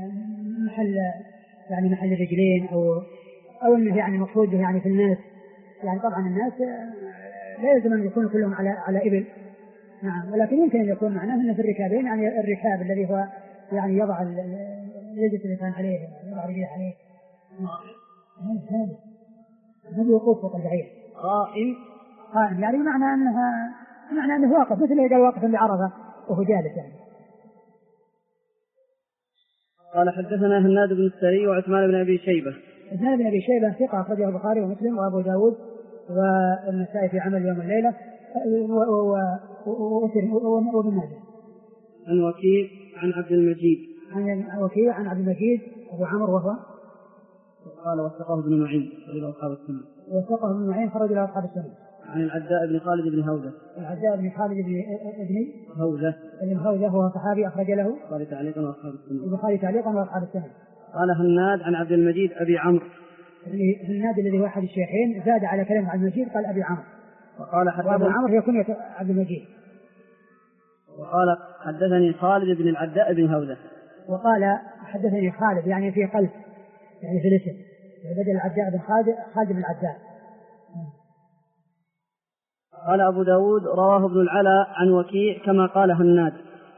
محل الرجلين أو إنه يعني مقصود يعني في الناس، يعني طبعا الناس لا يلزم أن يكونوا كلهم على إبل، نعم، ولكن يمكن أن يكون معناه أنه في الركابين يعني الركاب الذي هو يعني يضع يجلس الإنسان عليه، يضع رجله عليه. هذا وقوف فوق البعير. قائم يعني معنى أنه واقف، مثل ما قال واقف بعرفة وهو جالس يعني. قال حدثنا هناد بن السري وعثمان بن أبي شيبة. عثمان بن أبي شيبة ثقة أخرجه البخاري ومسلم وأبو داود والنسائي في عمل يوم الليلة وابن ماجه. عن وكيع عن عبد المجيد. عن عبد المجيد أبو عمرو وهو قال وثقه ابن معين خرج له أصحاب السنة. خرج له أصحاب السنة. عن العداء بن خالد بن هوذة. العداء بن خالد بن هوذة بن هوذة وهو صحابي أخرج له البخاري تعليقا وأصحاب السنن. البخاري تعليقا وأصحاب السنن. قال هناد عن عبد المجيد أبي عمرو. هناد الذي هو أحد الشيخين زاد على كلمة عبد المجيد قال أبي عمرو. وقال أبو عمرو هي كنية عبد المجيد. وقال حدثني خالد بن العداء بن هوذة. وقال حدثني خالد يعني في قلب يعني في الاسم بدل العداء بن خالد بن العداء. قال أبو داود رواه ابن العلا عن وكيع كما قال هناد.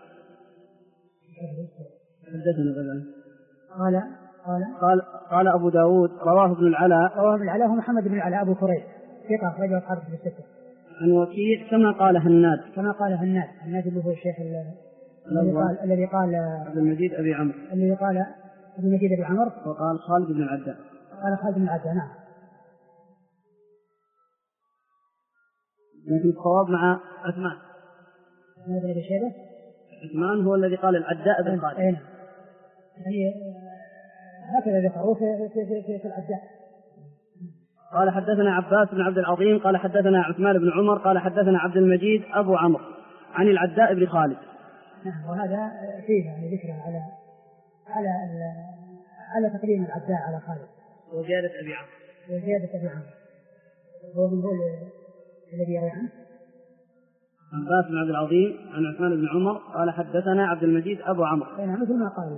قال أبو داود رواه ابن العلا هو محمد بن العلا أبو كريب ثقة أخرجه أصحاب الستة. عن وكيع كما قال هناد. هناد اللي هو الشيخ الذي قال عبد المجيد أبي عمرو. الذي قال عبد المجيد أبي عمرو. وقال خالد بن العداء. قال خالد بن العداء. نعم. لكن الصواب مع عثمان. عثمان هو الذي قال العداء بن خالد. يعني هكذا ذكروا في العداء. قال حدثنا عباس بن عبد العظيم قال حدثنا عثمان بن عمر قال حدثنا عبد المجيد أبو عمرو عن العداء بن خالد. نعم. وهذا فيه يعني ذكر على تقديم العداء على خالد. وزيادة أبي عمرو. هو من الذي يروي عنه عباس بن عبد العظيم عن عثمان بن عمر قال حدثنا عبد المجيد أبو عمرو. مثل ما قال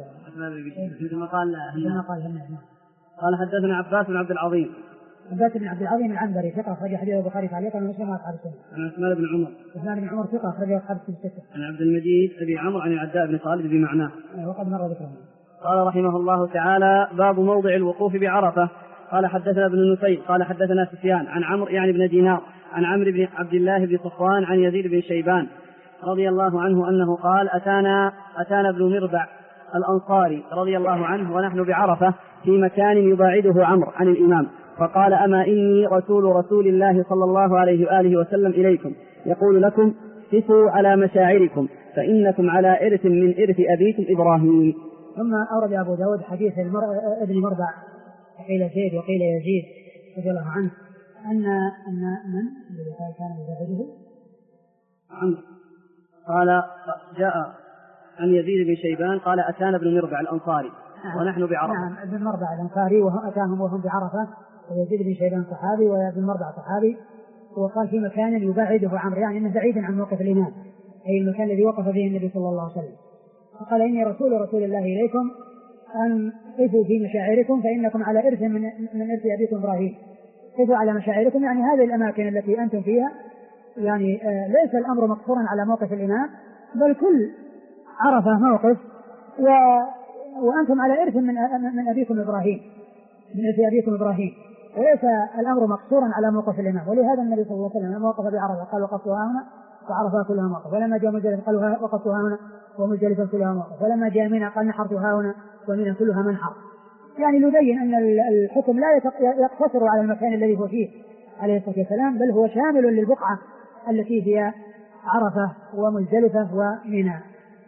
قال حدثنا عباس بن عبد العظيم. عباس بن عبد العظيم العنبري ثقة أخرج حديث البخاري تعليقا ومسلم وأصحاب السنن. عن عثمان بن عمر ثقة أخرج أصحاب السنن. عن عبد المجيد أبي عمرو عن العداء بن خالد بمعناه. وقد مر ذكره. قال رحمه الله تعالى باب موضع الوقوف بعرفة. قال حدثنا ابن نفيل قال حدثنا سفيان عن عمرو يعني بن دينار عن عمرو بن عبد الله بن صفوان عن يزيد بن شيبان رضي الله عنه أنه قال أتانا ابن مربع الأنصاري رضي الله عنه ونحن بعرفة في مكان يباعده عمرو عن الإمام فقال أما إني رسول الله صلى الله عليه وآله وسلم إليكم يقول لكم قفوا على مشاعركم فإنكم على إرث من إرث أبيكم إبراهيم. ثم أورد أبو داود حديث ابن مربع قيل زيد وقيل يزيد رضي الله عنه أن من الذي كان يباعده عمرو قال جاء عن يزيد بن شيبان قال أتانا ابن مربع الأنصاري ونحن بعرفة. نعم ابن مربع الأنصاري وأتاهم وهم بعرفة ويزيد بن شيبان صحابي وابن مربع صحابي وقال في مكان يباعده عمرو يعني أنه بعيدا عن موقف الإمام أي المكان الذي وقف فيه النبي صلى الله عليه وسلم. فقال إني رسول الله إليكم أن قفوا في مشاعركم فإنكم على إرث من إرث أبيكم إبراهيم. قفوا على مشاعركم يعني هذه الأماكن التي أنتم فيها يعني ليس الأمر مقصورا على موقف الإمام بل كل عرفة موقف وأنتم على إرث من أبيكم إبراهيم من إرث أبيكم إبراهيم وليس الأمر مقصورا على موقف الإمام. ولهذا النبي صلى الله عليه وسلم لما وقف بعرفة قال وقفتها هنا وعرفها كلها موقف ولما جاء مزدلفة قال وقفتها هنا ومزدلفة كلها موقف ولما جاء منى قال نحرتها هنا ومنى كلها منحر. يعني يبين أن الحكم لا يقتصر على المكان الذي هو فيه عليه الصلاة والسلام بل هو شامل للبقعة التي هي عرفة ومزدلفة ومنى.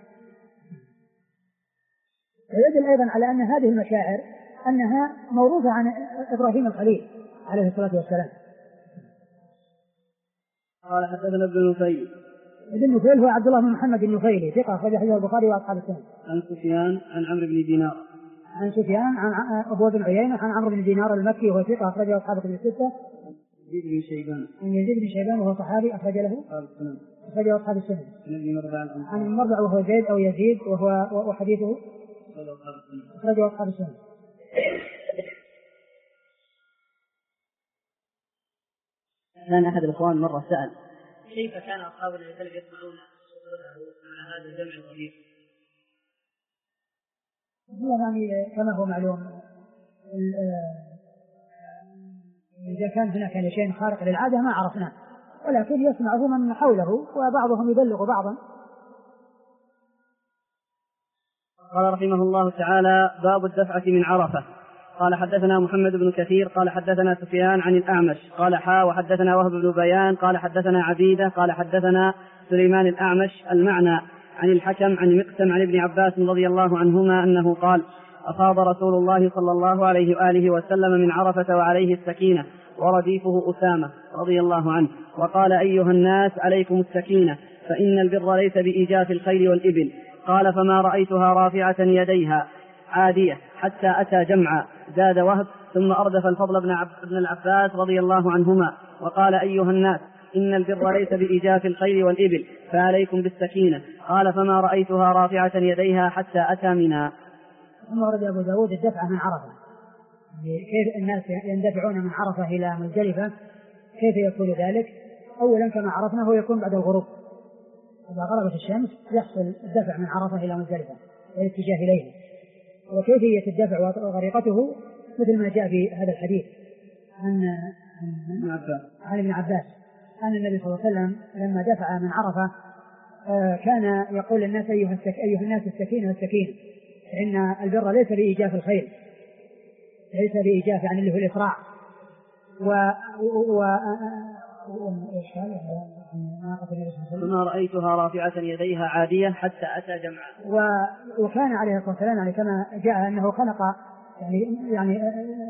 ويدل أيضا على أن هذه المشاعر أنها موروثة عن إبراهيم الخليل عليه الصلاة والسلام. قال حدثنا ابن نفيل. ابن نفيل هو عبد الله بن محمد النفيلي ثقة أخرج حديث البخاري وأصحاب السنن. عن سفيان عن عمرو بن دينار. عن سفيان عن أبو بن عيينة عن عمرو بن دينار المكي وهو ثقة أخرج أصحاب الكتب الستة. يزيد بن شيبان. عن يزيد بن شيبان وهو صحابي أخرج له أخرج أصحاب السنن. عن المربع وهو زيد أو يزيد وهو حديثه أخرج أصحاب السنن. كان أحد الإخوان مرة سأل كيف كان أصحاب النبي صلى الله عليه وسلم يسمعون مع هذا الجمع الكبير؟ يعني كما هو معلوم إذا كان هناك شيء خارق للعادة ما عرفناه ولكن يسمعه من حوله وبعضهم يبلغ بعضا. قال رحمه الله تعالى باب الدفعة من عرفة. قال حدثنا محمد بن كثير قال حدثنا سفيان عن الأعمش قال وحدثنا وهب بن بيان قال حدثنا عبيدة قال حدثنا سليمان الأعمش المعنى عن الحكم عن مقسم عن ابن عباس رضي الله عنهما أنه قال أفاض رسول الله صلى الله عليه وآله وسلم من عرفة وعليه السكينة ورديفه أسامة رضي الله عنه، وقال: أيها الناس عليكم السكينة، فإن البر ليس بإيجاف الخيل والإبل. قال: فما رأيتها رافعة يديها عادية حتى أتى جمعا. زاد وهب: ثم أردف الفضل بن العباس رضي الله عنهما وقال: أيها الناس إن البر ليس بإيجاف الخيل والإبل، فعليكم بالسكينة. قال: فما رأيتها رافعة يديها حتى أتى منى. ثم ورد أبو داود الدفع من عرفة، كيف الناس يندفعون من عرفة إلى مزدلفة، كيف يكون ذلك؟ أولا كما عرفنا هو يكون بعد الغروب، إذا غربت الشمس يحصل الدفع من عرفة إلى مزدلفة والاتجاه إليه. وكيفية الدفع وطريقته مثل ما جاء في هذا الحديث عن ابن عباس أن النبي صلى الله عليه وسلم لما دفع من عرفة كان يقول للناس: أيها الناس السكينة والسكينة، فإن البر ليس بإيجاف الخيل، ليس بإيجاف يعني اللي هو الإسراع. ثم رأيتها رافعة يديها عادية حتى أتى جمعا. وكان عليه الصلاة والسلام يعني كما جاء أنه خنق يعني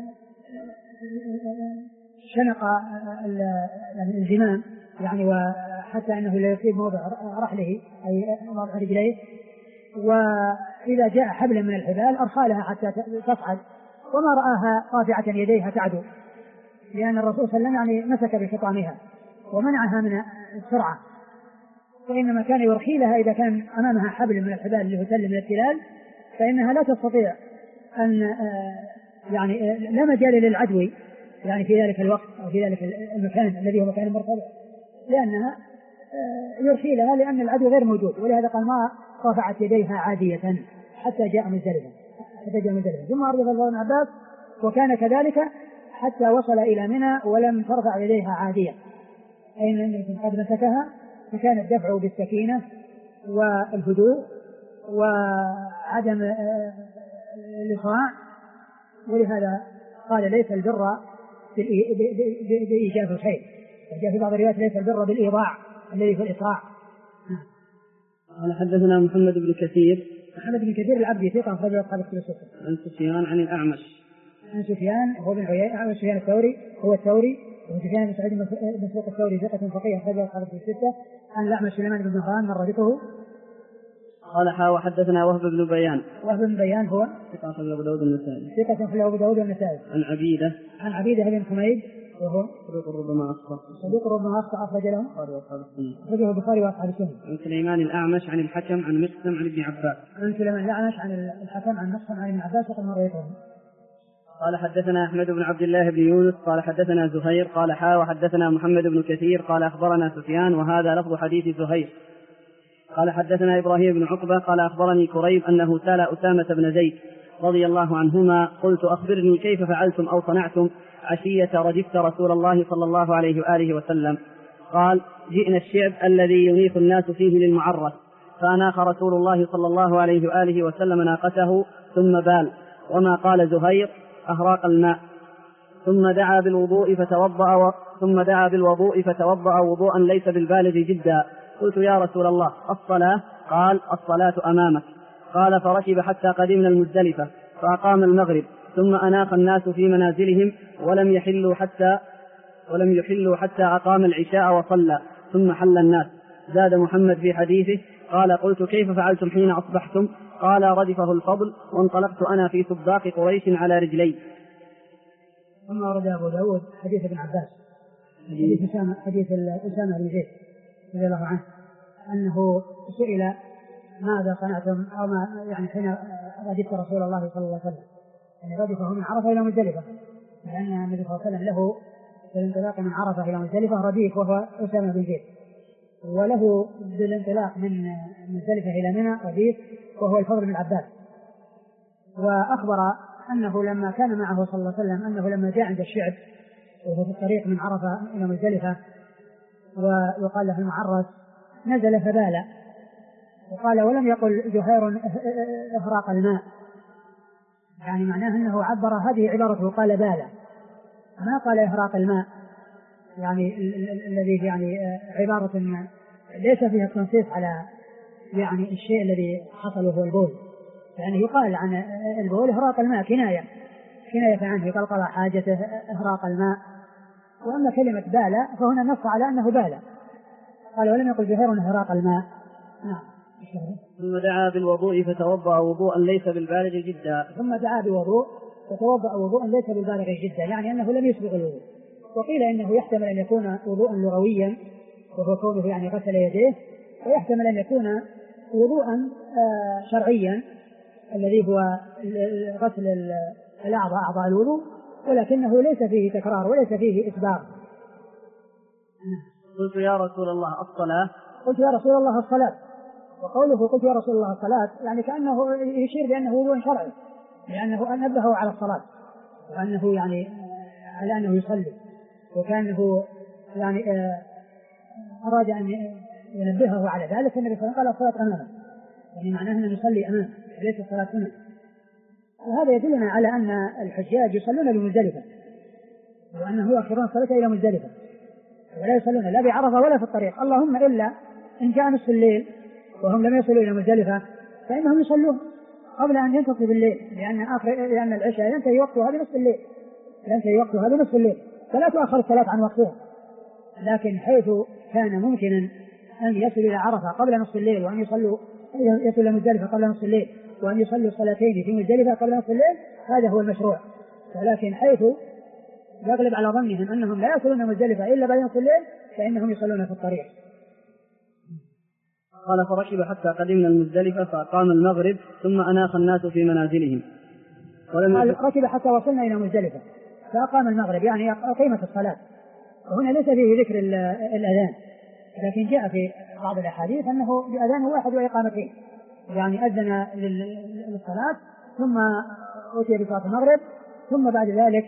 شنق الزمام يعني، وحتى أنه لا يصيب موضع رحله أي موضع رجليه، وإذا جاء حبل من الحبال أرسلها حتى تصعد، وما رآها رافعة يديها تعدو، لأن الرسول صلى الله عليه وسلم يعني مسك بخطامها ومنعها من السرعة، وإنما كان يرخي لها إذا كان أمامها حبل من الحبال اللي هو سلم من التلال، فإنها لا تستطيع أن يعني لا مجال للعدو يعني في ذلك الوقت أو في ذلك المكان الذي هو مكان مرتفع، لأنها يرخي لها لأن العدو غير موجود. ولهذا قال: ما رفعت يديها عادية حتى جاء مزدلفة. ثم أردف ابن عباس وكان كذلك حتى وصل إلى منى ولم ترفع يديها عادية، أي أنه قد مسكها، فكان الدفع بالسكينة والهدوء وعدم الإسراع. ولهذا قال: ليس البر بإيجاف الخيل، وجاء في بعض الروايات: ليس البر بالإيضاع الذي في الإسراع. قال: حدثنا محمد بن كثير العبدي ثقة أخرجه أصحاب الكتب الستة. عن سفيان عن الأعمش عن سفيان هو بن عيينة، سفيان الثوري هو الثوري، وسفيان بن سعيد بن مسروق الثوري ثقة فقيه أخرجه أصحاب الكتب الستة. عن الأعمش سليمان بن مهران مر ذكره. قال: وحدثنا وهب بن بيان هو ثقة أخرجه أبو داود النسائي. ثقة أخرجه أبو داود النسائي. عن عبيدة بن حميد وهو صدوق ربما أخطأ أخرج له البخاري وأصحاب السنن. عن سليمان الأعمش عن الحكم عن مقسم عن ابن عباس. عن سليمان الأعمش عن الحكم عن مقسم عن ابن عباس وقد مر ذكره. قال: حدثنا أحمد بن عبد الله بن يونس قال: حدثنا زهير قال: وحدثنا محمد بن كثير قال: أخبرنا سفيان، وهذا لفظ حديث زهير. قال: حدثنا إبراهيم بن عقبة قال: أخبرني كريب أنه سأل أسامة بن زيد رضي الله عنهما: قلت: أخبرني كيف فعلتم أو صنعتم عشية ردفت رسول الله صلى الله عليه وآله وسلم؟ قال: جئنا الشعب الذي ينيخ الناس فيه للمعرس، فأناخ رسول الله صلى الله عليه وآله وسلم ناقته ثم بال، وما قال زهير أهراق الماء، ثم دعا بالوضوء فتوضأ وضوءا ليس بالبالغ جدا. قلت: يا رسول الله الصلاة؟ قال: الصلاة أمامك. قال: فركب حتى قدمنا المزدلفة فأقام المغرب، ثم أناخ الناس في منازلهم ولم يحلوا حتى أقام العشاء وصلى، ثم حل الناس. زاد محمد في حديثه: قال: قلت: كيف فعلتم حين أصبحتم؟ قال: ردفه الفضل وانطلقت أنا في سباق قريش على رجلي. ثم ورد أبو داود حديث ابن عباس حديث أسامة بن زيد رضي الله عنه أنه سئل: ماذا صنعتم أو ما يعني حين ردفت رسول الله صلى الله عليه وسلم؟ يعني ردفه من عرفة إلى مزدلفة، لأن النبي صلى الله عليه وسلم له بالانطلاق من عرفة إلى مزدلفة رديف وهو أسامة بن زيد، وله بالانطلاق من مزدلفة إلى منى رديف وهو الفضل بن عباس. وأخبر أنه لما كان معه صلى الله عليه وسلم أنه لما جاء عند الشعب وهو في الطريق من عرفة إلى مزدلفة ويقال له المعرس نزل فبال، وقال: ولم يقل زهير إهراق الماء، يعني معناه أنه عبر هذه عبارته قال بال، ما قال إهراق الماء، يعني الذي يعني عبارة ليس فيها تنصيص على يعني الشيء الذي حصل وهو البول، يعني يقال عن البول إهراق الماء كناية عنه، يقال قضى حاجته إهراق الماء، وأما كلمة بال فهنا نص على أنه بال، قال ولم يقل زهير إهراق الماء. نعم. ثم دعا بالوضوء فتوضأ وضوءا ليس بالبالغ جدا. ثم دعا بوضوء فتوضأ وضوءا ليس بالبالغ جدا، يعني أنه لم يسبق الوضوء. وقيل إنه يحتمل أن يكون وضوءا لغويا وهو كونه يعني غسل يديه، ويحتمل أن يكون وضوءا شرعيا الذي هو غسل الأعضاء أعضاء الوضوء، ولكنه ليس فيه تكرار وليس فيه إسباغ. قلت يا رسول الله الصلاة. قلت يا رسول الله الصلاة، وقوله قلت يا رسول الله الصلاة يعني كأنه يشير بأنه وضوء شرعي، لأنه نبهه على الصلاة وأنه يعني على أنه يصلي، وكأنه يعني أراد أن ينبهه على ذلك. النبي صلى الله عليه وسلم قال الصلاة أمامه، يعني معناه أنه يصلي أمامه ليس الصلاة هنا. وهذا يدلنا على أن الحجاج يصلون بمزدلفة، وأنه يؤخرون الصلاة إلى مزدلفة ولا يصلون لا بعرفة ولا في الطريق، اللهم إلا إن جاء نصف الليل وهم لم يصلوا إلى مزدلفة فإنهم يصلون قبل أن ينتصف الليل، لأن العشاء ينتهي وقتها بنصف الليل، فلا تؤخر الصلاة عن وقتها. لكن حيث كان ممكنا أن يصل إلى عرفة قبل نصف الليل وأن يصل إلى مزدلفة قبل نصف الليل وأن يصلوا صلاتين في مزدلفة قبل نصف الليل، هذا هو المشروع. ولكن حيث يغلب على ظنهم أنهم لا يصلون مزدلفة إلا بعد نصف الليل فإنهم يصلون في الطريق. قال فركب حتى قدمنا المزدلفة فأقام المغرب ثم أناخ الناس في منازلهم. قال ركب حتى وصلنا إلى مزدلفة فأقام المغرب، يعني أقيمت الصلاة. وهنا ليس فيه ذكر الأذان، لكن جاء في بعض الأحاديث أنه بأذان واحد وإقامتين، يعني أذن للصلاة ثم أتي بصلاة المغرب ثم بعد ذلك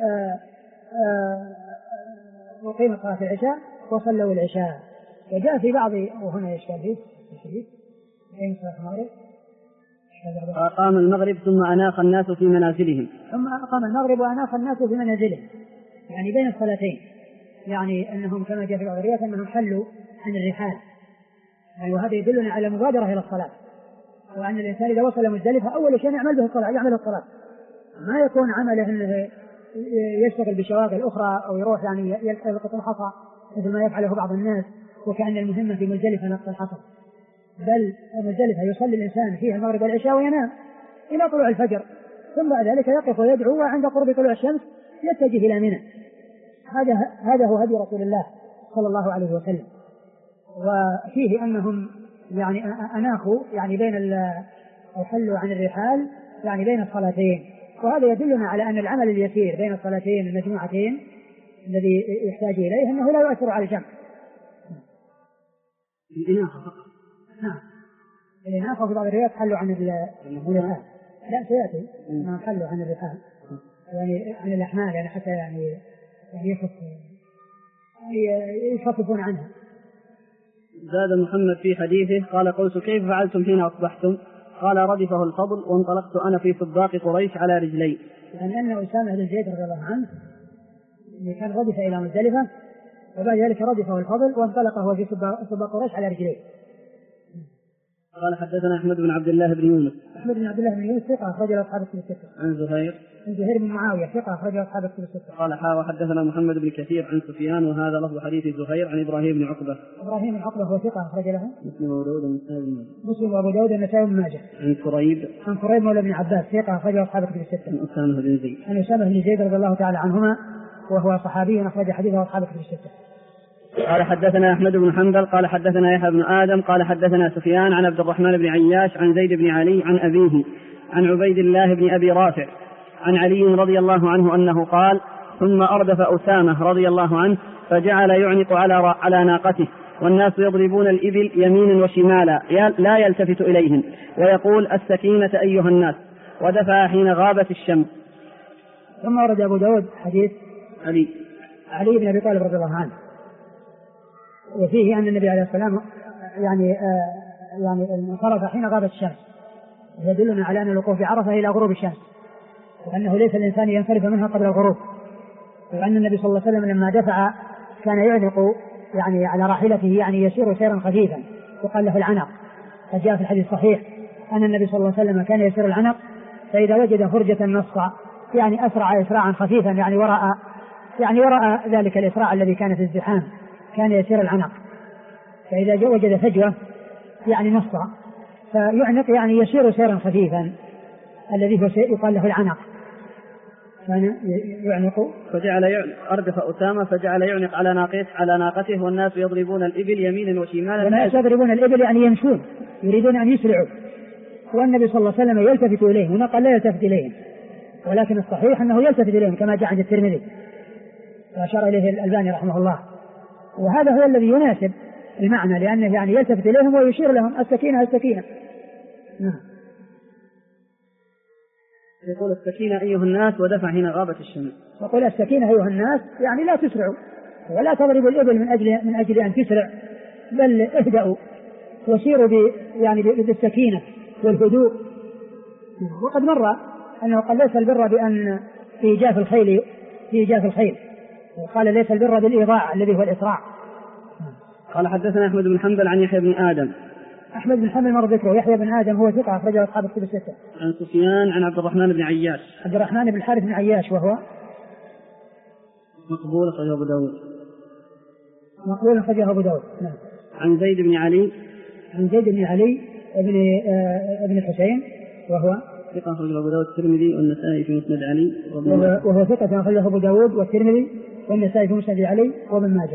أقيمت صلاة العشاء وصلوا العشاء. وجاء في بعض وهنا يشكل فيه أقيمت صلاة المغرب فأقام المغرب ثم أناخ الناس في منازلهم. ثم أقام المغرب وأناخ الناس في منازلهم، يعني بين الصلاتين، يعني أنهم كما جاء في بعض الروايات أنهم حلوا عن الرحال، يعني وهذا يدلنا على مبادرة إلى الصلاة، وأن الإنسان إذا وصل مزدلفة أول شيء يعمل به الصلاة، يعمل الصلاة، ما يكون عمله أنه يشتغل بشواغل أخرى أو يروح يعني يلقط الحصى مثل ما يفعله بعض الناس، وكأن المهمة في مزدلفة نقص الحصى، بل مزدلفة يصلي الإنسان فيها المغرب والعشاء وينام إلى طلوع الفجر، ثم بعد ذلك يقف ويدعو، وعند قرب طلوع الشمس يتجه إلى منى. هذا هو هدي رسول الله صلى الله عليه وسلم. وفيه أنهم يعني أناخوا يعني أو حلوا عن الرحال يعني بين الصلاتين، وهذا يدلنا على أن العمل اليسير بين الصلاتين المجموعتين الذي يحتاج إليه أنه لا يؤثر على الجمع. الإناخة فقط. نعم، الإناخة في بعض الروايات حلوا عن الرحال، لا سيأتي ما حلوا عن الرحال يعني عن الأحمال، يعني حتى يعني يخففون عنها. زاد محمد في حديثه قال قلت كيف فعلتم حين أصبحتم؟ قال ردفه الفضل وانطلقت أنا في سباق قريش على رجلي. لأن أسامة بن زيد رضي الله عنه كان ردف إلى مزدلفة وبعد ذلك ردفه الفضل وانطلق هو في سباق قريش على رجليه. قال حدثنا أحمد بن عبد الله بن يونس. أحمد بن عبد الله بن يونس ثقة أخرج له أصحاب الكتب الستة. عن زهير بن معاوية ثقة أخرج له أصحاب الكتب الستة. قال وحدثنا محمد بن كثير عن سفيان وهذا لفظ حديث زهير عن إبراهيم بن عقبة. إبراهيم بن عقبة هو ثقة أخرج له مسلم وأبو داود النسائي بن ماجه. عن كريب مولى بن عباس ثقة أخرج له أصحاب الكتب الستة. عن أسامة بن زيد رضي الله تعالى عنهما وهو صحابي أخرج حديثه أصحاب الكتب الستة. قال حدثنا أحمد بن حنبل قال حدثنا يحيى بن آدم قال حدثنا سفيان عن عبد الرحمن بن عياش عن زيد بن علي عن أبيه عن عبيد الله بن أبي رافع عن علي رضي الله عنه أنه قال ثم أردف أسامة رضي الله عنه فجعل يعنق على ناقته والناس يضربون الإبل يمينا وشمالا لا يلتفت إليهم ويقول السكينة أيها الناس ودفع حين غابت الشمس. ثم ورد أبو داود حديث علي بن أبي طالب رضي الله عنه وفيه أن النبي عليه السلام يعني انصرف حين غابت الشمس، يدلنا على أن الوقوف بعرفة إلى غروب الشمس، وأنه ليس الإنسان ينصرف منها قبل الغروب، وأن النبي صلى الله عليه وسلم لما دفع كان يعنق يعني على راحلته يعني يسير سيرا خفيفا يقال له العنق. فجاء في الحديث الصحيح أن النبي صلى الله عليه وسلم كان يسير العنق فإذا وجد فرجة نصا يعني أسرع إسراعا خفيفا يعني وراء يعني وراء ذلك الإسراع الذي كان في الزحام كان يسير العنق، فإذا وجد فجوة يعني نص فيعنق، يعني يسير سيرا خفيفا الذي هو يقال له العنق، كان يعنق. فجعل أردف أسامة فجعل يعنق على ناقته والناس يضربون الإبل يمينا وشمالا. والناس يضربون الإبل يعني يمشون يريدون أن يسرعوا، والنبي صلى الله عليه وسلم يلتفت إليهم، هنا قال لا يلتفت إليهم، ولكن الصحيح أنه يلتفت إليهم كما جاء عند الترمذي وأشار إليه الألباني رحمه الله، وهذا هو الذي يناسب المعنى، لأنه يعني يلتفت إليهم ويشير لهم السكينة السكينة. نعم. يقول السكينة أيها الناس ودفع هنا غابة الشمس. يقول السكينة أيها الناس يعني لا تسرعوا ولا تضربوا الإبل من أجل أن تسرع، بل اهدأوا وسيروا يعني بالسكينة والهدوء. وقد مر أنه قال ليس البر بأن في إيجاف الخيل، وقال ليس البر بالإيضاع الذي هو الإسراع. قال حدثنا أحمد بن حنبل عن يحيى بن آدم. أحمد بن حنبل مر ذكره، يحيى بن آدم هو ثقة أخرجه أصحاب الكتب الستة. عن سفيان عن عبد الرحمن بن عياش. عبد الرحمن بن الحارث بن عياش وهو مقبول أخرجه أبو داود. مقبول أخرجه أبو داود. نعم. عن زيد بن علي. عن زيد بن علي ابن الحسين وهو ثقة أخرجه أبو داود والترمذي والنسائي في مسند علي. وهو ثقة أخرجه أبو داود والترمذي والنسائي في مسند علي وابن ماجه.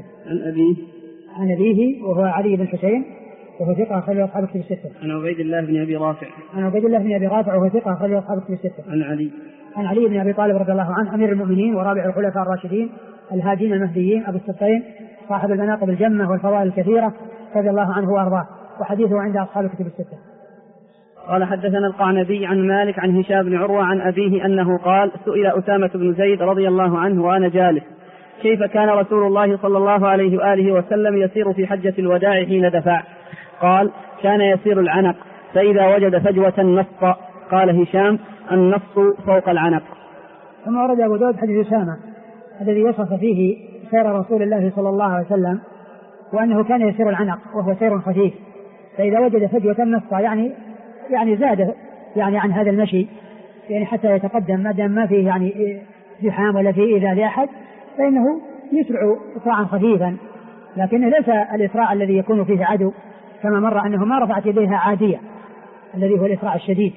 عن أبيه وهو علي بن الحسين وهو ثقة أخرجه أصحاب الكتب الستة. عن عبيد الله بن أبي رافع. عن عبيد الله بن أبي رافع وهو ثقة أخرجه أصحاب الكتب الستة. عن علي بن أبي طالب رضي الله عنه أمير المؤمنين ورابع الخلفاء الراشدين الهادين المهديين أبو السبطين صاحب المناقب الجمة والفضائل الكثيرة رضي الله عنه وأرضاه، وحديثه عند أصحاب الكتب الستة. قال حدثنا القعنبي عن مالك عن هشام بن عروة عن أبيه أنه قال سئل أسامة بن زيد رضي الله عنه وأنا جالس كيف كان رسول الله صلى الله عليه وآله وسلم يسير في حجة الوداع حين دفع؟ قال كان يسير العنق فإذا وجد فجوة نص. قال هشام النص فوق العنق. ثم ورد أبو داود حديث أسامة الذي وصف فيه سير رسول الله صلى الله عليه وسلم وأنه كان يسير العنق وهو سير خفيف، فإذا وجد فجوة نص يعني زاد يعني عن هذا المشي، يعني حتى يتقدم ما دام ما فيه يعني زحام ولا فيه إذا لأحد، فإنه يسرع إسراعا خفيفا، لكنه ليس الإسراع الذي يكون فيه عدو كما مر أنه ما رفعت يديها عادية الذي هو الإسراع الشديد.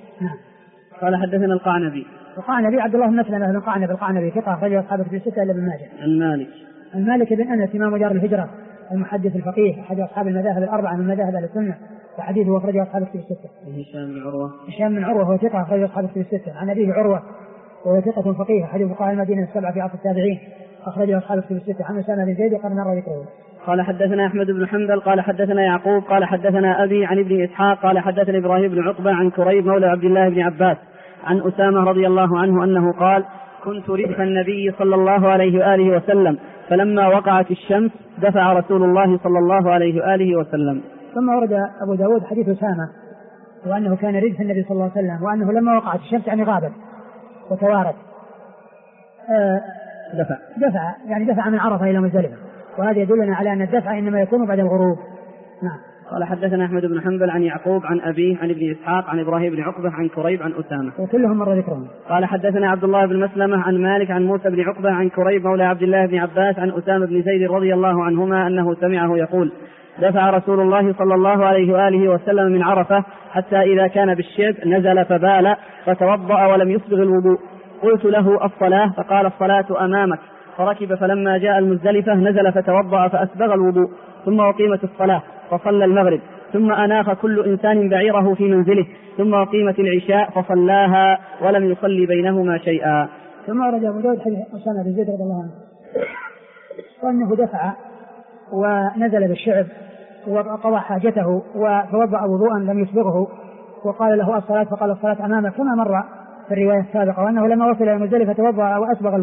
قال حدثنا القعنبي. القعنبي عبد الله بن مسلمة بن القعنبي ثقة أخرجه أصحاب الكتب الستة إلا ابن ماجه. عن مالك بن أنس إمام دار الهجرة المحدث الفقيه أحد أصحاب المذاهب الأربعة من مذاهب أهل السنة، وحديثه أخرجه أصحاب الكتب الستة. هشام بن عروة هو ثقة أخرجه أصحاب الكتب الستة. عن أبيه عروة وهو ثقة فقيه أحد فقهاء المدينة السبعة في عصر التابعين أخرجه أصحاب الكتب الستة. عن أسامة بن زيد وقد مر ذكره. قال حدثنا أحمد بن حنبل قال حدثنا يعقوب قال حدثنا أبي عن ابن إسحاق قال حدثنا إبراهيم بن عقبة عن كريب مولى عبد الله بن عباس عن أسامة رضي الله عنه أنه قال كنت ردف النبي صلى الله عليه وآله وسلم فلما وقعت الشمس دفع رسول الله صلى الله عليه وآله وسلم. ثم ورد أبو داود حديث أسامة وأنه كان ردف النبي صلى الله عليه وسلم وأنه لما وقعت الشمس يعني غابت وتوارت دفع من عرفة إلى مزدلفة، وهذا يدلنا على أن الدفع إنما يكون بعد الغروب. نعم. قال حدثنا أحمد بن حنبل عن يعقوب عن أبيه عن ابن إسحاق عن إبراهيم بن عقبة عن كريب عن أسامة وكلهم مر ذكرهم. قال حدثنا عبد الله بن مسلمة عن مالك عن موسى بن عقبة عن كريب مولى عبد الله بن عباس عن أسامة بن زيد رضي الله عنهما أنه سمعه يقول دفع رسول الله صلى الله عليه وآله وسلم من عرفة حتى إذا كان بالشعب نزل فبال فتوضأ ولم يسبغ الوضوء. قلت له الصلاة؟ فقال الصلاة أمامك. فركب فلما جاء المزدلفة نزل فتوضأ فأسبغ الوضوء ثم أقيمت الصلاة فصلى المغرب ثم أناخ كل إنسان بعيره في منزله ثم أقيمت العشاء فصلاها ولم يصلي بينهما شيئا. ثم ورد أبو داود حديث أسامة بن زيد رضي الله عنه وأنه دفع ونزل بالشعب وقضى حاجته وتوضأ وضوءا لم يسبغه وقال له الصلاة؟ فقال الصلاة أمامك، كما مر في الرواية السابقة، وأنه لما وصل إلى المزدلفة توضأ وأسبغ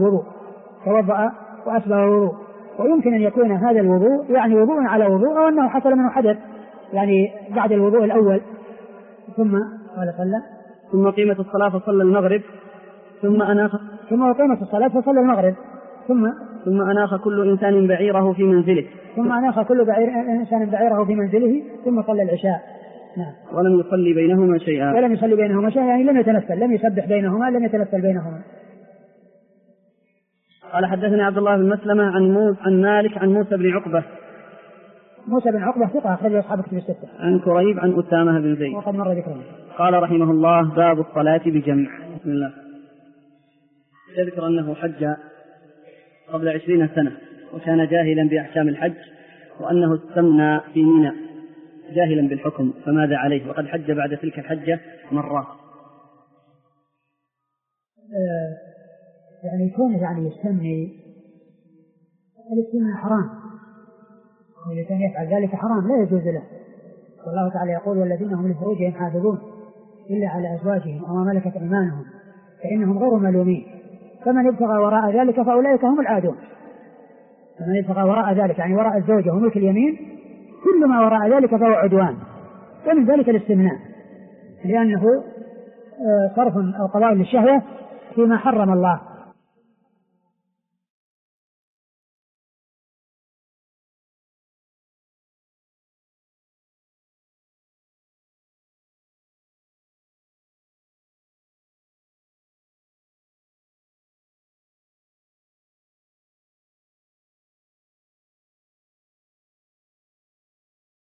الوضوء. ويمكن أن يكون هذا الوضوء يعني وضوء على وضوء، أو أنه حصل منه حدث يعني بعد الوضوء الأول. ثم قيمت الصلاة فصلى المغرب ثم قيمت الصلاة فصلى المغرب ثم أناخ كل إنسان بعيره في منزله ثم صلى العشاء. نعم. ولم يصلي بينهما شيئا يعني لم يتنفل، لم يسبح بينهما، لم يتنفل بينهما. قال حدثنا عبد الله بن مسلمة عن مالك عن موسى بن عقبة. موسى بن عقبة ثقة أخرج أصحاب كتب الستة. عن كريب عن أسامة بن زيد وقد مر ذكره. قال رحمه الله باب الصلاة بجمع. بسم الله. يذكر أنه حج قبل 20 سنة وكان جاهلا بأحكام الحج وأنه استمنى في منى جاهلا بالحكم، فماذا عليه وقد حج بعد تلك الحجة مرات؟ يعني كونه يعني يستمني الاستمناء حرام، إذا كان يفعل ذلك حرام لا يجوز له. والله تعالى يقول والذين هم لفروجهم حافظون إلا على أزواجهم أو ما ملكت أيمانهم فإنهم غير ملومين فمن يبتغى وراء ذلك فأولئك هم العادون. فمن يبتغى وراء ذلك يعني وراء الزوجة وملك اليمين كل ما وراء ذلك فهو عدوان، ومن ذلك الاستمناء لأنه صرف أو قضاء للشهوة فيما حرم الله